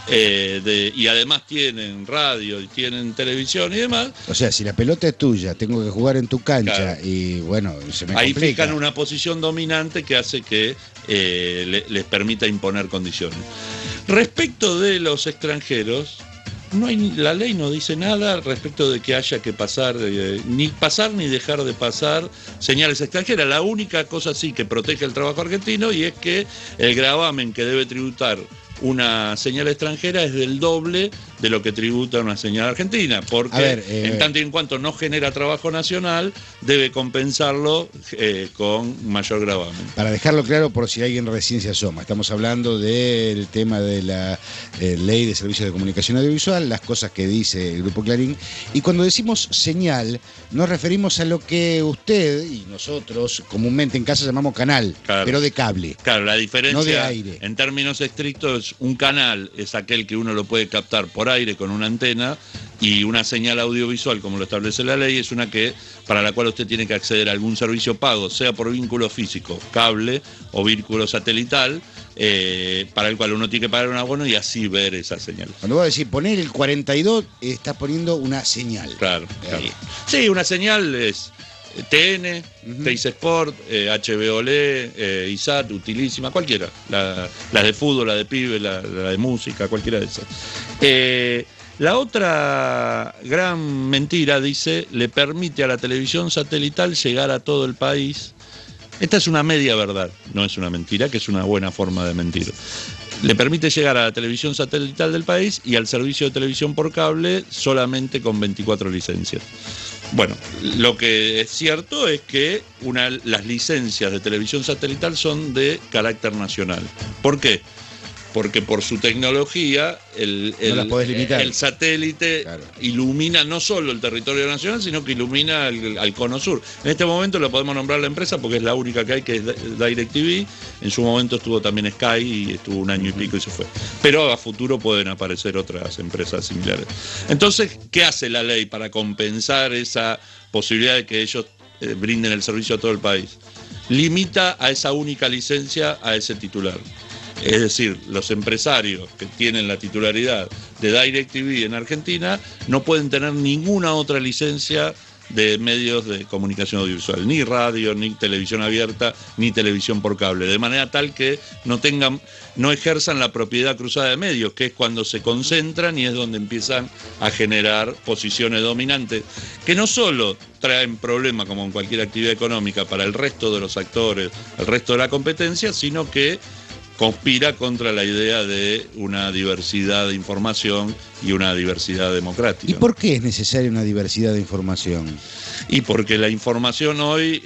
y además tienen radio y tienen televisión y demás. O sea, si la pelota es tuya, tengo que jugar en tu cancha, claro, y bueno, se me ahí complica. fijan una posición dominante que hace que les permita imponer condiciones. Respecto de los extranjeros, la ley no dice nada respecto de que haya que pasar ni dejar de pasar señales extranjeras. La única cosa sí que protege el trabajo argentino, y es que el gravamen que debe tributar una señal extranjera es del doble de lo que tributa una señal argentina, porque en tanto y en cuanto no genera trabajo nacional, debe compensarlo con mayor gravamen. Para dejarlo claro, por si alguien recién se asoma, estamos hablando del tema de la Ley de Servicios de Comunicación Audiovisual, las cosas que dice el Grupo Clarín, y cuando decimos señal, nos referimos a lo que usted y nosotros comúnmente en casa llamamos canal, claro, pero de cable. Claro, la diferencia, no de aire. En términos estrictos, un canal es aquel que uno lo puede captar por aire con una antena, y una señal audiovisual, como lo establece la ley, es una para la cual usted tiene que acceder a algún servicio pago, sea por vínculo físico, cable o vínculo satelital, para el cual uno tiene que pagar un abono y así ver esa señal. Cuando vos decís poner el 42, estás poniendo una señal. Claro, claro. Sí, una señal es TN, Teis Sport, HBO LED, ISAT, Utilísima, cualquiera. La de fútbol, la de pibe, la de música, cualquiera de esas. La otra gran mentira, dice, le permite a la televisión satelital llegar a todo el país. Esta es una media verdad, no es una mentira, que es una buena forma de mentir. Le permite llegar a la televisión satelital del país y al servicio de televisión por cable solamente con 24 licencias. Bueno, lo que es cierto es que las licencias de televisión satelital son de carácter nacional. ¿Por qué? Porque por su tecnología el satélite, claro, ilumina no solo el territorio nacional, sino que ilumina al cono sur. En este momento lo podemos nombrar la empresa porque es la única que hay, que es DirecTV. En su momento estuvo también Sky y estuvo un año y pico y se fue. Pero a futuro pueden aparecer otras empresas similares. Entonces, ¿qué hace la ley para compensar esa posibilidad de que ellos brinden el servicio a todo el país? Limita a esa única licencia a ese titular. Es decir, los empresarios que tienen la titularidad de DirecTV en Argentina no pueden tener ninguna otra licencia de medios de comunicación audiovisual, ni radio, ni televisión abierta, ni televisión por cable, de manera tal que no ejerzan la propiedad cruzada de medios, que es cuando se concentran y es donde empiezan a generar posiciones dominantes, que no solo traen problemas como en cualquier actividad económica para el resto de los actores, el resto de la competencia, sino que conspira contra la idea de una diversidad de información y una diversidad democrática. ¿Y por qué es necesaria una diversidad de información? Y porque la información hoy,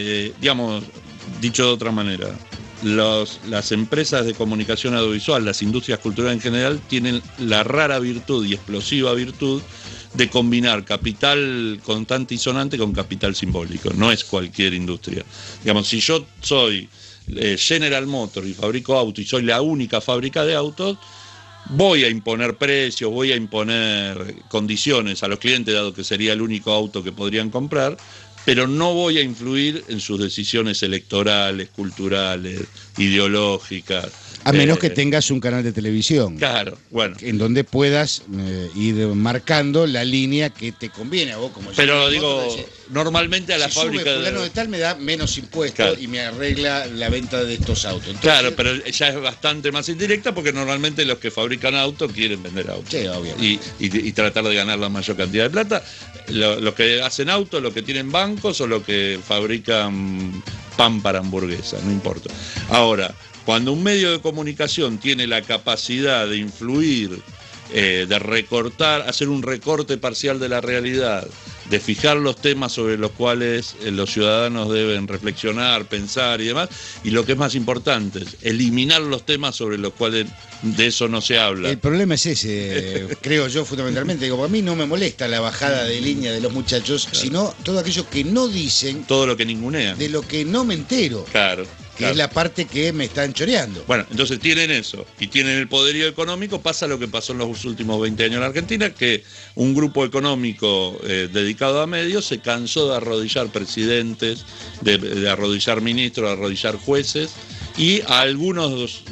dicho de otra manera, las empresas de comunicación audiovisual, las industrias culturales en general, tienen la rara virtud y explosiva virtud de combinar capital contante y sonante con capital simbólico. No es cualquier industria. Si yo soy General Motors y fabrico autos y soy la única fábrica de autos, voy a imponer precios, voy a imponer condiciones a los clientes, dado que sería el único auto que podrían comprar, pero no voy a influir en sus decisiones electorales, culturales, ideológicas. A menos que tengas un canal de televisión. Claro, bueno. En donde puedas ir marcando la línea que te conviene a vos como yo. Pero normalmente a la fábrica sube fulano de tal me da menos impuestos, claro, y me arregla la venta de estos autos. Entonces, claro, pero ya es bastante más indirecta porque normalmente los que fabrican autos quieren vender autos. Sí, obviamente. Y tratar de ganar la mayor cantidad de plata. Los que hacen autos, los que tienen bancos o los que fabrican pan para hamburguesa, no importa. Ahora, Cuando un medio de comunicación tiene la capacidad de influir, de recortar, hacer un recorte parcial de la realidad, de fijar los temas sobre los cuales los ciudadanos deben reflexionar, pensar y demás, y lo que es más importante, eliminar los temas sobre los cuales de eso no se habla. El problema es ese, creo yo fundamentalmente. Digo, a mí no me molesta la bajada de línea de los muchachos, claro, sino todo aquello que no dicen, todo lo que ningunean, de lo que no me entero. Claro. Que es la parte que me están choreando. Bueno, entonces tienen eso, y tienen el poderío económico. Pasa lo que pasó en los últimos 20 años en la Argentina, que un grupo económico dedicado a medios se cansó de arrodillar presidentes, de arrodillar ministros, de arrodillar jueces, y a algunos...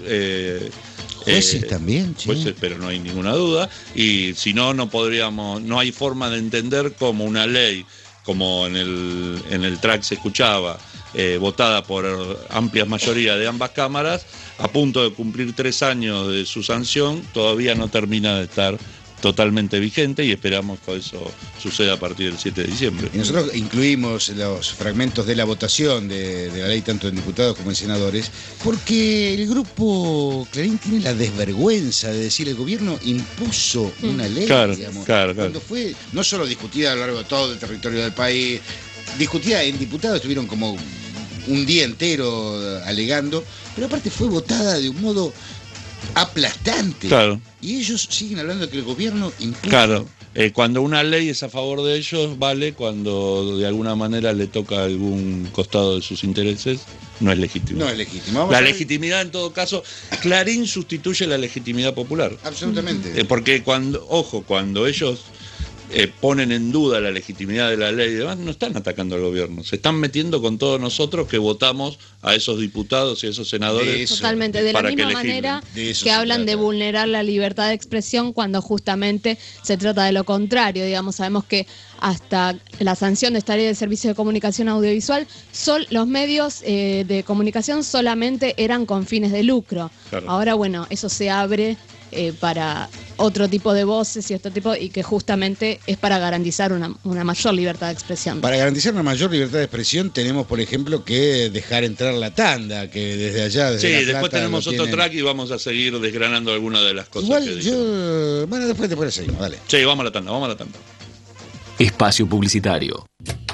jueces también, sí. Jueces, pero no hay ninguna duda, y si no, no hay forma de entender cómo una ley, como en el track se escuchaba, votada por amplias mayorías de ambas cámaras, a punto de cumplir 3 años de su sanción, todavía no termina de estar totalmente vigente, y esperamos que eso suceda a partir del 7 de diciembre. Y nosotros incluimos los fragmentos de la votación de la ley, tanto en diputados como en senadores, porque el grupo Clarín tiene la desvergüenza de decir el gobierno impuso una ley, claro, digamos, claro. Cuando fue no solo discutida a lo largo de todo el territorio del país, discutida en diputados, estuvieron como un día entero alegando, pero aparte fue votada de un modo aplastante. Claro. Y ellos siguen hablando de que el gobierno impuso. Claro. Cuando una ley es a favor de ellos, vale. Cuando de alguna manera le toca a algún costado de sus intereses, no es legítimo. No es legítimo. La legitimidad, en todo caso, Clarín sustituye la legitimidad popular. Absolutamente. Porque cuando ellos ponen en duda la legitimidad de la ley y demás, no están atacando al gobierno, se están metiendo con todos nosotros que votamos a esos diputados y a esos senadores. Totalmente, de la misma manera que hablan de vulnerar la libertad de expresión cuando justamente se trata de lo contrario. Digamos, sabemos que hasta la sanción de esta ley de servicio de comunicación audiovisual, los medios de comunicación solamente eran con fines de lucro. Claro. Ahora, bueno, eso se abre para otro tipo de voces y que justamente es para garantizar una mayor libertad de expresión. Para garantizar una mayor libertad de expresión tenemos, por ejemplo, que dejar entrar la tanda, que desde allá, desde La Plata, después tenemos otro track y vamos a seguir desgranando algunas de las cosas. Igual bueno, después seguimos, dale. Sí, vamos a la tanda. Espacio publicitario.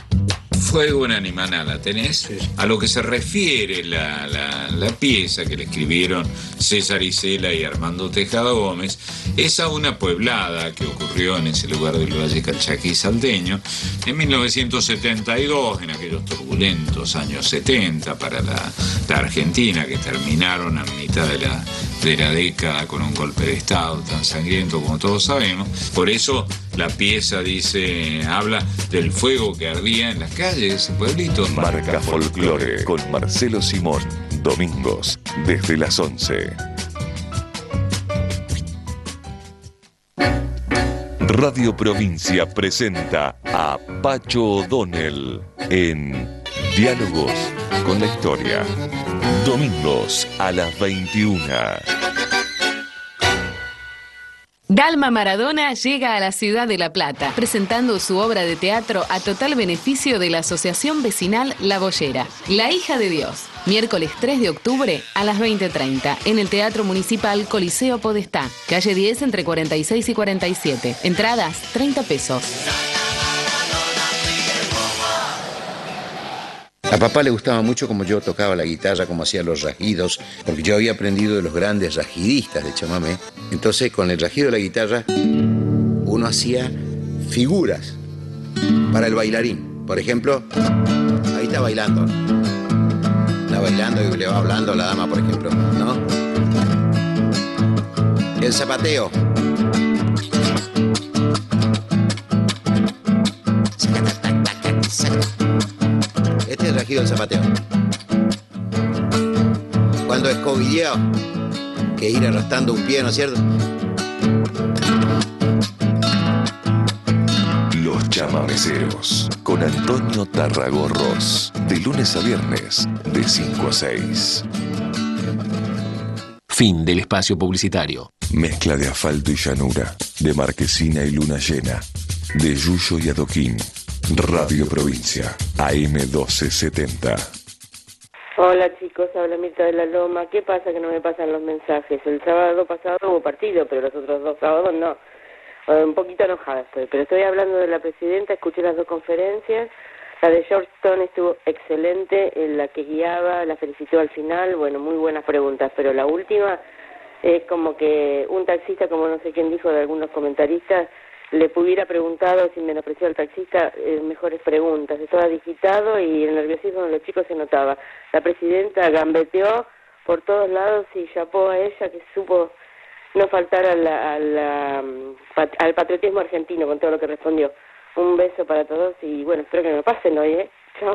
Fuego en Animanala, ¿tenés? Sí. A lo que se refiere la pieza que le escribieron César Isela y Armando Tejada Gómez, es a una pueblada que ocurrió en ese lugar del Valle Calchaquí salteño en 1972, en aquellos turbulentos años 70 para la Argentina, que terminaron a mitad de la década con un golpe de Estado tan sangriento como todos sabemos. Por eso la pieza habla del fuego que ardía en las calles de ese pueblito. Marca Folclore con Marcelo Simón, domingos desde las 11. Radio Provincia presenta a Pacho O'Donnell en Diálogos con la Historia. Domingos a las 21. Dalma Maradona llega a la ciudad de La Plata, presentando su obra de teatro a total beneficio de la Asociación Vecinal La Boyera. La hija de Dios, miércoles 3 de octubre a las 20:30, en el Teatro Municipal Coliseo Podestá, calle 10 entre 46 y 47. Entradas, 30 pesos. A papá le gustaba mucho como yo tocaba la guitarra, como hacía los rajidos, porque yo había aprendido de los grandes rajidistas de chamamé. Entonces, con el rajido de la guitarra, uno hacía figuras para el bailarín. Por ejemplo, ahí está bailando. Está bailando y le va hablando a la dama, por ejemplo, ¿no? El zapateo. Este es el rajido del zapateo. Cuando escobilleo, que ir arrastrando un pie, ¿no es cierto? Los Chamameceros con Antonio Tarragorros, de lunes a viernes, de 5 a 6. Fin del espacio publicitario. Mezcla de asfalto y llanura, de marquesina y luna llena, de yuyo y adoquín. Radio Provincia, AM 1270. Hola chicos, habla Mirta de la Loma. ¿Qué pasa que no me pasan los mensajes? El sábado pasado hubo partido, pero los otros 2 sábados no. Un poquito enojada estoy, pero estoy hablando de la presidenta, escuché las 2 conferencias. La de Georgetown estuvo excelente, la que guiaba, la felicitó al final, bueno, muy buenas preguntas, pero la última es como que un taxista, como no sé quién dijo de algunos comentaristas, le hubiera preguntado, sin menosprecio al taxista, mejores preguntas. Estaba digitado y el nerviosismo de los chicos se notaba. La presidenta gambeteó por todos lados y chapó a ella, que supo no faltar al patriotismo argentino con todo lo que respondió. Un beso para todos y bueno, espero que me pasen hoy, Chao.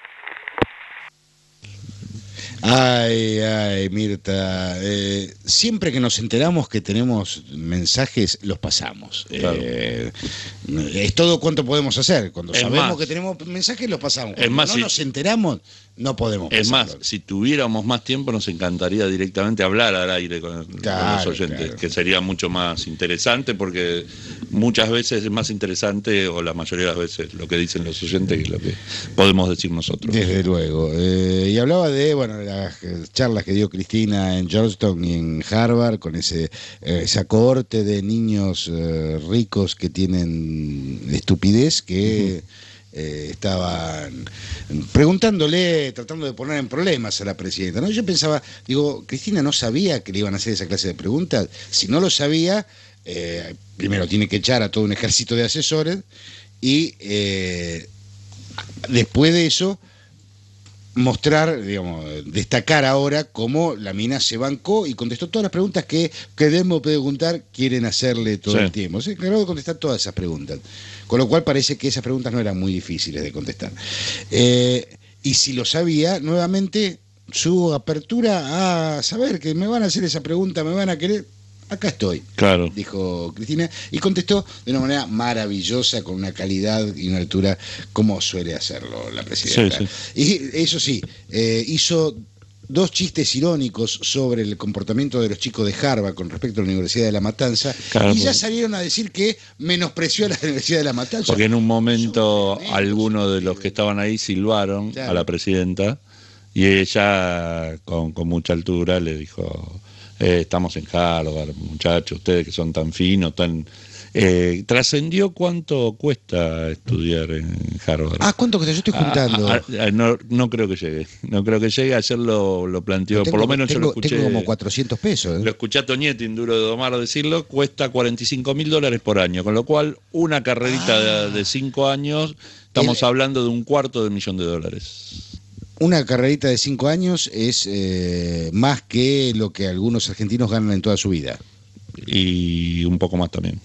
Ay, Mirta, siempre que nos enteramos que tenemos mensajes, los pasamos. Claro. Es todo cuanto podemos hacer. Cuando sabemos que tenemos mensajes, los pasamos. Cuando no nos enteramos, no podemos pasarlo. Es más, si tuviéramos más tiempo, nos encantaría directamente hablar al aire con los oyentes, que sería mucho más interesante, porque muchas veces es más interesante, o la mayoría de las veces, lo que dicen los oyentes que lo que podemos decir nosotros. Desde luego. Y hablaba de, las charlas que dio Cristina en Georgetown y en Harvard, con esa cohorte de niños ricos que tienen estupidez, que estaban preguntándole, tratando de poner en problemas a la presidenta, ¿no? Yo pensaba, Cristina no sabía que le iban a hacer esa clase de preguntas. Si no lo sabía, primero tiene que echar a todo un ejército de asesores y después de eso mostrar, destacar ahora cómo la mina se bancó y contestó todas las preguntas que debemos preguntar, quieren hacerle todo el tiempo. Se encargó de contestar todas esas preguntas, con lo cual parece que esas preguntas no eran muy difíciles de contestar. Y si lo sabía, nuevamente su apertura a saber que me van a hacer esa pregunta, me van a querer. Acá estoy, dijo Cristina, y contestó de una manera maravillosa, con una calidad y una altura como suele hacerlo la presidenta. Y eso sí, hizo 2 chistes irónicos sobre el comportamiento de los chicos de Harvard con respecto a la Universidad de La Matanza, y ya salieron a decir que menospreció a la Universidad de La Matanza. Porque en un momento algunos de los que estaban ahí silbaron a la presidenta, y ella con mucha altura le dijo: estamos en Harvard, muchachos, ustedes que son tan finos, tan... ¿Trascendió cuánto cuesta estudiar en Harvard? ¿Cuánto cuesta? Yo estoy juntando. No creo que llegue. No creo que llegue. Ayer lo planteó, por lo menos yo lo escuché. Tengo como 400 pesos. Lo escuché a Tonietti, en Duro de Domar, decirlo. Cuesta $45.000 por año, con lo cual una carrerita de 5 años, estamos hablando de $250,000. Una carrerita de 5 años es más que lo que algunos argentinos ganan en toda su vida. Y un poco más también.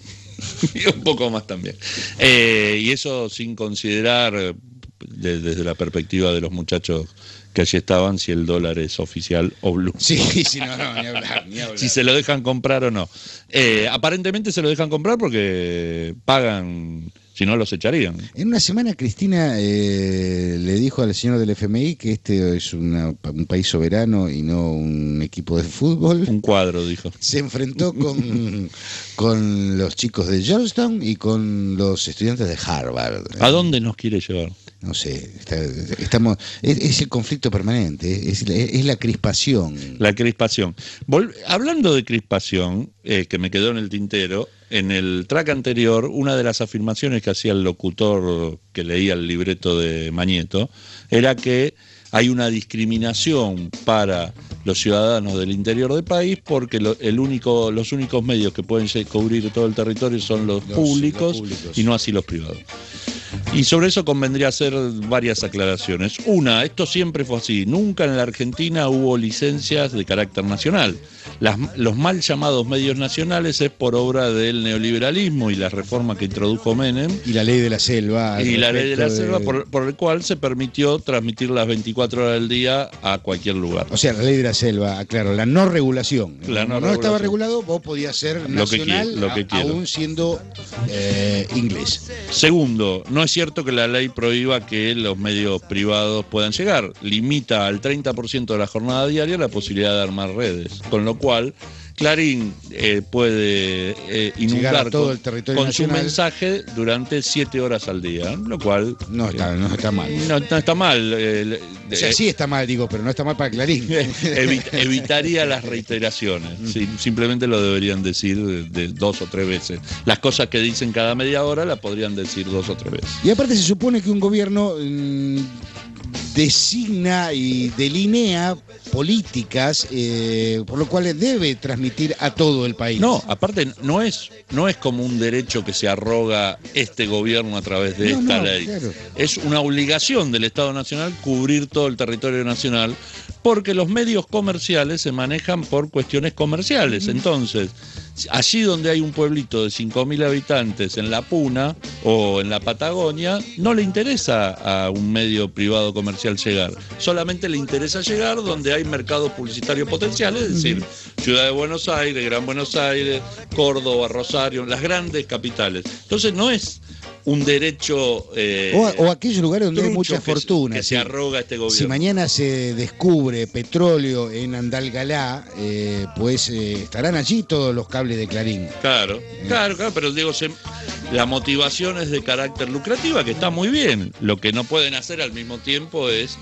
Y eso sin considerar, desde la perspectiva de los muchachos que allí estaban, si el dólar es oficial o blue. Sí, no, ni hablar. Si se lo dejan comprar o no. Aparentemente se lo dejan comprar porque pagan... Si no, los echarían. En una semana Cristina le dijo al señor del FMI que este es un país soberano y no un equipo de fútbol. Un cuadro, dijo. Se enfrentó con los chicos de Georgetown y con los estudiantes de Harvard. ¿A dónde nos quiere llevar? No sé, es el conflicto permanente, es la crispación. La crispación. Hablando de crispación, que me quedó en el tintero, en el track anterior, una de las afirmaciones que hacía el locutor que leía el libreto de Mañeto era que hay una discriminación para los ciudadanos del interior del país porque los únicos medios que pueden cubrir todo el territorio son los públicos y no así los privados. Y sobre eso convendría hacer varias aclaraciones. Una, esto siempre fue así. Nunca en la Argentina hubo licencias de carácter nacional. Los mal llamados medios nacionales es por obra del neoliberalismo y la reforma que introdujo Menem. Y la ley de la selva. Y la ley de la selva por el cual se permitió transmitir las 24 horas del día a cualquier lugar. O sea, la ley de la selva, claro, la no regulación. No estaba regulado, vos podías ser nacional lo que aún siendo inglés. Segundo, no es cierto que la ley prohíba que los medios privados puedan llegar. Limita al 30% de la jornada diaria la posibilidad de armar redes. Con lo cual, Clarín puede inundar todo el territorio con nacional. su mensaje durante 7 horas al día, lo cual no está mal. No está mal. O sea, sí está mal, digo, pero no está mal para Clarín. Evitaría las reiteraciones. Sí, simplemente lo deberían decir de 2 o 3 veces. Las cosas que dicen cada media hora las podrían decir 2 o 3 veces. Y aparte se supone que un gobierno designa y delinea políticas, por lo cual debe transmitir a todo el país. No, aparte no es como un derecho que se arroga este gobierno a través de esta ley. Claro. Es una obligación del Estado Nacional cubrir todo el territorio nacional, porque los medios comerciales se manejan por cuestiones comerciales. Entonces, allí donde hay un pueblito de 5.000 habitantes en la Puna o en la Patagonia, no le interesa a un medio privado comercial llegar. Solamente le interesa llegar donde hay mercados publicitarios potenciales, es decir, Ciudad de Buenos Aires, Gran Buenos Aires, Córdoba, Rosario, las grandes capitales. Entonces no es un derecho o aquellos lugares donde hay mucha fortuna que se arroga este gobierno. Si mañana se descubre petróleo en Andalgalá, pues estarán allí todos los cables de Clarín. Claro, pero digo, la motivación es de carácter lucrativa, que está muy bien. Lo que no pueden hacer al mismo tiempo es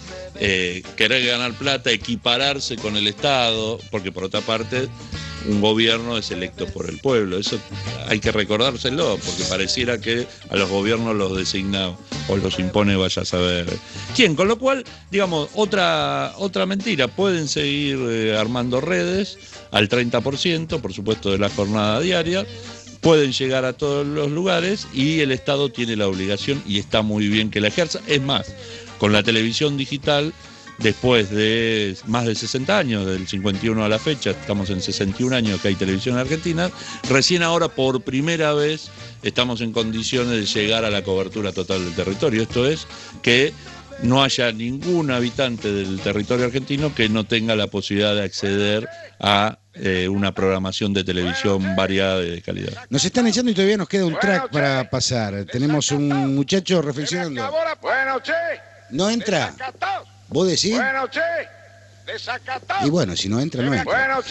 querer ganar plata, equipararse con el Estado, porque por otra parte un gobierno es electo por el pueblo. Eso hay que recordárselo, porque pareciera que a los gobiernos los designa o los impone, vaya a saber quién. Con lo cual, digamos, otra mentira. Pueden seguir armando redes al 30%, por supuesto, de la jornada diaria. Pueden llegar a todos los lugares y el Estado tiene la obligación, y está muy bien que la ejerza. Es más, con la televisión digital, después de más de 60 años, del 51 a la fecha, estamos en 61 años que hay televisión en Argentina, recién ahora por primera vez estamos en condiciones de llegar a la cobertura total del territorio. Esto es que no haya ningún habitante del territorio argentino que no tenga la posibilidad de acceder a una programación de televisión variada y de calidad. Nos están echando y todavía nos queda un track para pasar. Tenemos un muchacho reflexionando. Bueno, che. ¿No entra? ¿Vos decís? Bueno, che. Desacatado. Y bueno, si no entra, no entra. Bueno,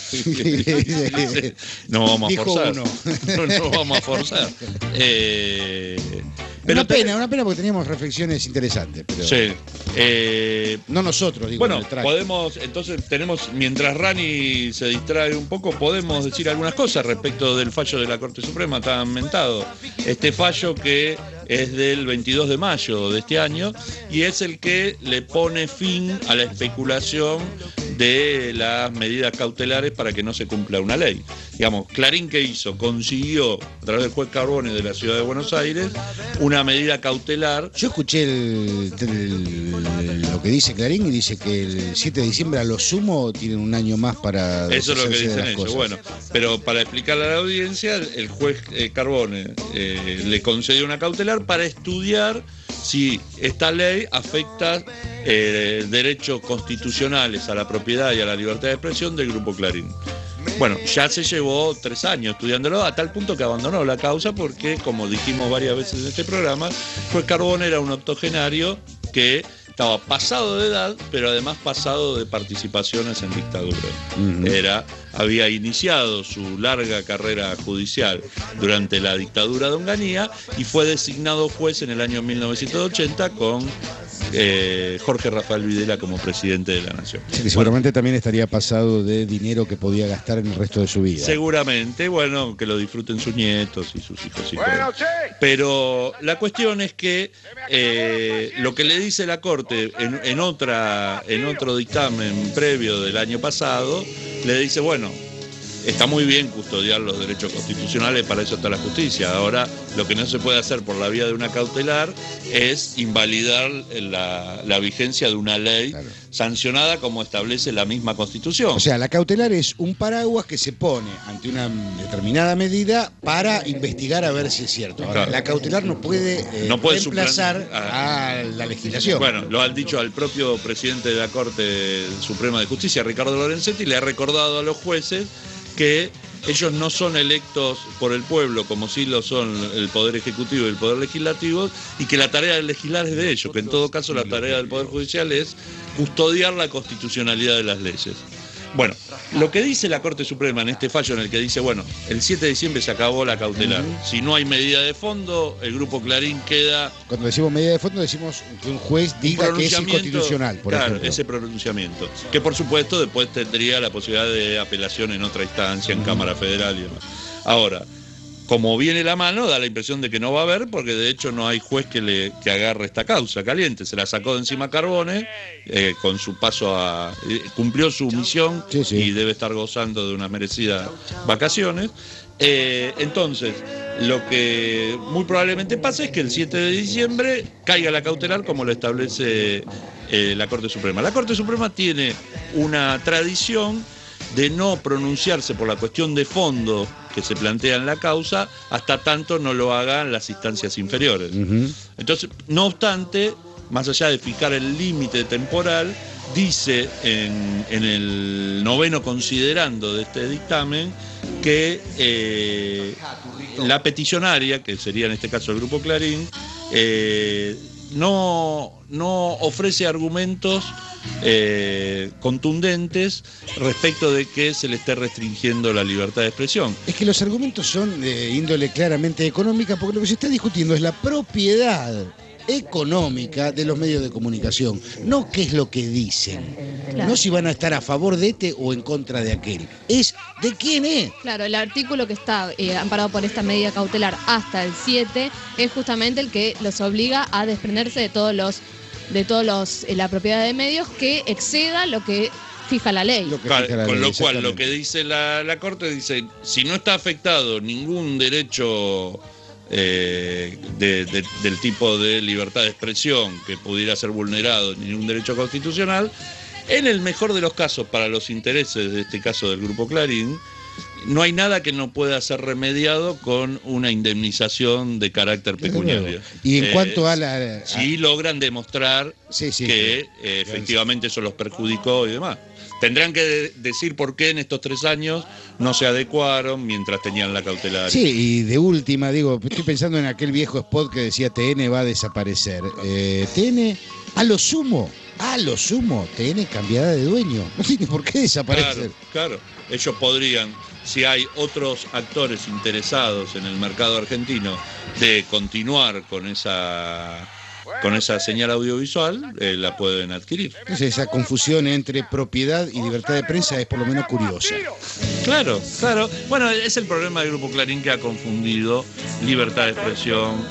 che. No vamos a Dijo forzar. uno. No vamos a forzar. Una pena porque teníamos reflexiones interesantes. Pero sí. No nosotros, digo. Bueno, en el track. podemos, entonces mientras Rani se distrae un poco, podemos decir algunas cosas respecto del fallo de la Corte Suprema tan mentado. Este fallo que es del 22 de mayo de este año y es el que le pone fin a la especulación de las medidas cautelares para que no se cumpla una ley. Digamos, Clarín, ¿qué hizo? Consiguió, a través del juez Carbone de la Ciudad de Buenos Aires, una medida cautelar. Yo escuché lo que dice Clarín y dice que el 7 de diciembre a lo sumo tienen un año más para eso es lo que deshacerse de dicen las ellos. cosas. Bueno, pero para explicarle a la audiencia, el juez Carbone le concedió una cautelar para estudiar si esta ley afecta derechos constitucionales a la propiedad y a la libertad de expresión del Grupo Clarín. Bueno, ya se llevó 3 años estudiándolo, a tal punto que abandonó la causa porque, como dijimos varias veces en este programa, juez Carbone era un octogenario que estaba pasado de edad, pero además pasado de participaciones en dictadura. Había iniciado su larga carrera judicial durante la dictadura de Onganía y fue designado juez en el año 1980 con Jorge Rafael Videla como presidente de la Nación. Sí, que seguramente también estaría pasado de dinero que podía gastar en el resto de su vida. Seguramente, bueno, que lo disfruten sus nietos y sus hijos y Bueno, todo. che. Pero la cuestión es que lo que le dice la Corte en otro dictamen previo del año pasado, le dice, bueno, está muy bien custodiar los derechos constitucionales, para eso está la justicia. Ahora, lo que no se puede hacer por la vía de una cautelar es invalidar la vigencia de una ley sancionada como establece la misma Constitución. O sea, la cautelar es un paraguas que se pone ante una determinada medida para investigar a ver si es cierto. Ahora, la cautelar no puede reemplazar a la legislación. Bueno, lo han dicho al propio presidente de la Corte Suprema de Justicia, Ricardo Lorenzetti, le ha recordado a los jueces que ellos no son electos por el pueblo como sí lo son el Poder Ejecutivo y el Poder Legislativo, y que la tarea de legislar es de ellos, que en todo caso la tarea del Poder Judicial es custodiar la constitucionalidad de las leyes. Bueno, lo que dice la Corte Suprema en este fallo, en el que dice, bueno, el 7 de diciembre se acabó la cautelar. Si no hay medida de fondo, el Grupo Clarín queda... Cuando decimos medida de fondo, decimos que un juez diga que es inconstitucional, por ejemplo. Ese pronunciamiento. Que por supuesto después tendría la posibilidad de apelación en otra instancia, en Cámara Federal y demás. Ahora, como viene la mano, da la impresión de que no va a haber, porque de hecho no hay juez que agarre esta causa caliente. Se la sacó de encima Carbone, con su paso a... cumplió su misión y debe estar gozando de unas merecidas vacaciones. Entonces, lo que muy probablemente pase es que el 7 de diciembre caiga la cautelar como lo establece la Corte Suprema. La Corte Suprema tiene una tradición de no pronunciarse por la cuestión de fondo que se plantea en la causa hasta tanto no lo hagan las instancias inferiores. Entonces, no obstante, más allá de fijar el límite temporal, dice en el 9º considerando de este dictamen que la peticionaria, que sería en este caso el Grupo Clarín, no ofrece argumentos contundentes respecto de que se le esté restringiendo la libertad de expresión. Es que los argumentos son de índole claramente económica, porque lo que se está discutiendo es la propiedad económica de los medios de comunicación, no qué es lo que dicen, no si van a estar a favor de este o en contra de aquel, es de quién es. Claro, el artículo que está amparado por esta medida cautelar hasta el 7 es justamente el que los obliga a desprenderse de todos los la propiedad de medios que exceda lo que fija la ley. Con lo cual, lo que dice la Corte dice, si no está afectado ningún derecho del tipo de libertad de expresión que pudiera ser vulnerado, ningún derecho constitucional, en el mejor de los casos, para los intereses de este caso del Grupo Clarín, no hay nada que no pueda ser remediado con una indemnización de carácter pecuniario. Y en cuanto a la... Si logran demostrar que efectivamente eso los perjudicó y demás. Tendrán que decir por qué en estos 3 años no se adecuaron mientras tenían la cautelar. Sí, y de última, digo, estoy pensando en aquel viejo spot que decía TN va a desaparecer. TN, a lo sumo, TN cambiada de dueño. No tiene por qué desaparecer. Claro. Ellos podrían, si hay otros actores interesados en el mercado argentino de continuar con esa señal audiovisual, la pueden adquirir. Entonces, esa confusión entre propiedad y libertad de prensa es por lo menos curiosa. Claro. Bueno, es el problema del Grupo Clarín, que ha confundido libertad de expresión,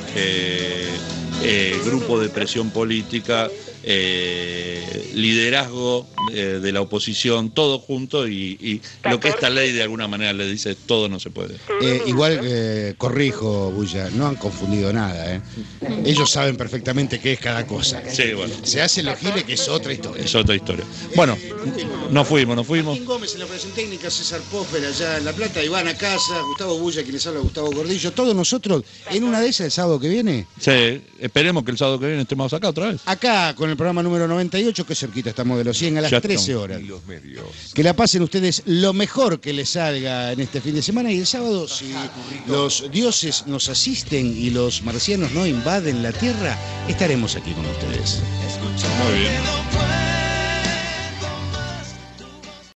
grupo de presión política, liderazgo de la oposición, todo junto, y lo que esta ley de alguna manera le dice, todo no se puede. Igual, corrijo, Bulla, no han confundido nada. Ellos saben perfectamente qué es cada cosa. Sí, bueno. Se hacen los giles, que es otra historia. Es otra historia. Bueno, nos fuimos. Martín Gómez en la operación técnica, César Popper allá en La Plata, Iván acá, Gustavo Bulla, quienes habla, Gustavo Gordillo, todos nosotros en una de esas el sábado que viene. Sí, esperemos que el sábado que viene estemos acá otra vez. Acá, con el programa número 98, que cerquita estamos de los 100 a las 13 horas. Que la pasen ustedes lo mejor que les salga en este fin de semana, y el sábado, si los dioses nos asisten y los marcianos no invaden la Tierra, estaremos aquí con ustedes. Muy bien.